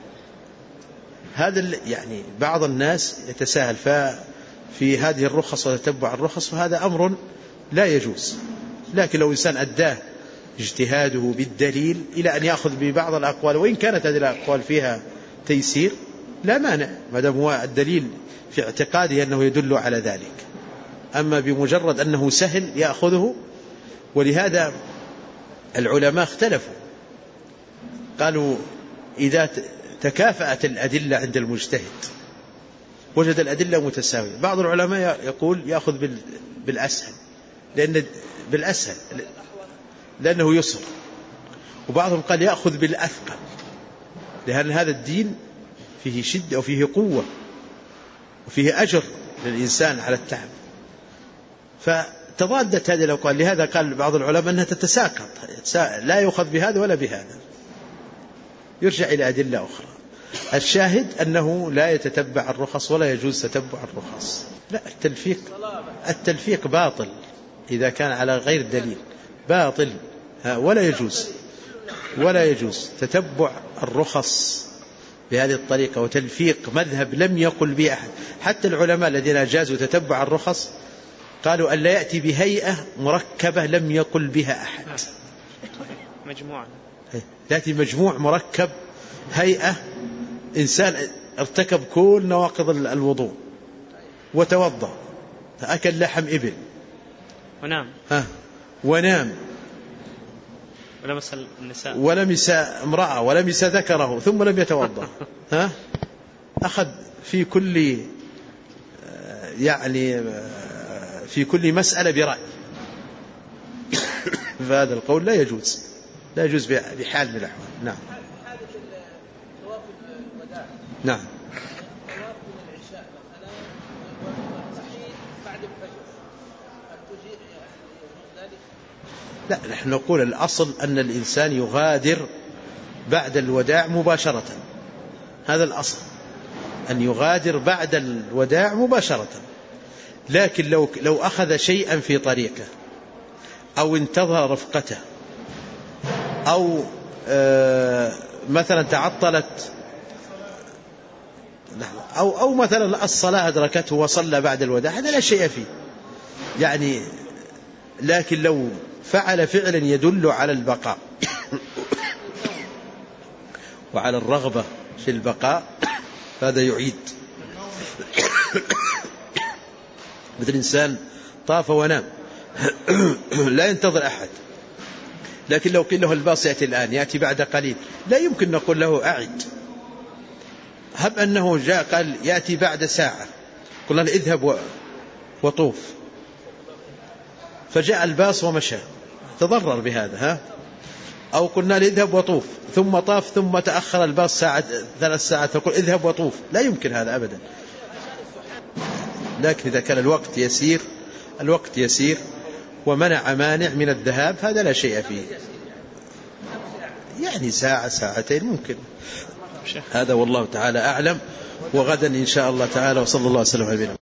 هذا يعني بعض الناس يتساهل في هذه الرخص وتتبع الرخص، فهذا أمر لا يجوز. لكن لو إنسان أداه اجتهاده بالدليل إلى أن يأخذ ببعض الأقوال، وإن كانت هذه الأقوال فيها تيسير لا مانع، ما دام هو الدليل في اعتقاده أنه يدل على ذلك. أما بمجرد أنه سهل يأخذه. ولهذا العلماء اختلفوا، قالوا إذا تكافأت الأدلة عند المجتهد وجد الأدلة متساوية، بعض العلماء يقول يأخذ بالأسهل، لأنه يسر، وبعضهم قال يأخذ بالأثقل، لأن هذا الدين فيه شدة وفيه قوة وفيه أجر للإنسان على التعب. فتضادت هذه الأقوال. لهذا قال بعض العلماء أنها تتساقط، لا يؤخذ بهذا ولا بهذا، يرجع إلى أدلة أخرى. الشاهد أنه لا يتتبع الرخص ولا يجوز تتبع الرخص. لا، التلفيق باطل إذا كان على غير دليل، باطل، ولا يجوز تتبع الرخص بهذه الطريقة وتلفيق مذهب لم يقل به أحد. حتى العلماء الذين أجازوا تتبع الرخص قالوا أن لا يأتي بهيئة مركبة لم يقل بها أحد، مجموعة، يأتي مجموع مركب، هيئة إنسان ارتكب كل نواقض الوضوء وتوضأ، أكل لحم إبل ونام ولمس امرأة ولمس ذكره ثم لم يتوضأ، أخذ في كل يعني في كل مسألة برأي، فهذا القول لا يجوز، لا يجوز بحال من الأحوال. نعم. نعم. لا، نحن نقول الأصل أن الإنسان يغادر بعد الوداع مباشرة، هذا الأصل، أن يغادر بعد الوداع مباشرة. لكن لو أخذ شيئا في طريقه أو انتظر رفقته أو مثلا تعطلت أو مثلا الصلاة أدركته وصلى بعد الوداع، هذا لا شيء فيه يعني. لكن لو فعل فعلا يدل على البقاء وعلى الرغبة في البقاء هذا يعيد. مثل إنسان طاف ونام لا ينتظر أحد، لكن لو قيل له الباص يأتي الآن، يأتي بعد قليل، لا يمكن نقول له أعد. هب أنه جاء قال يأتي بعد ساعة، قلنا له اذهب وطوف، فجاء الباص ومشى، تضرر بهذا. أو قلنا له اذهب وطوف ثم طاف ثم تأخر الباص ساعة 3 ساعات، فقل اذهب وطوف، لا يمكن هذا أبدا. لكن إذا كان الوقت يسير ومنع مانع من الذهاب هذا لا شيء فيه، يعني ساعة ساعتين ممكن. هذا والله تعالى أعلم. وغدا إن شاء الله تعالى، وصلى الله وسلم على نبينا.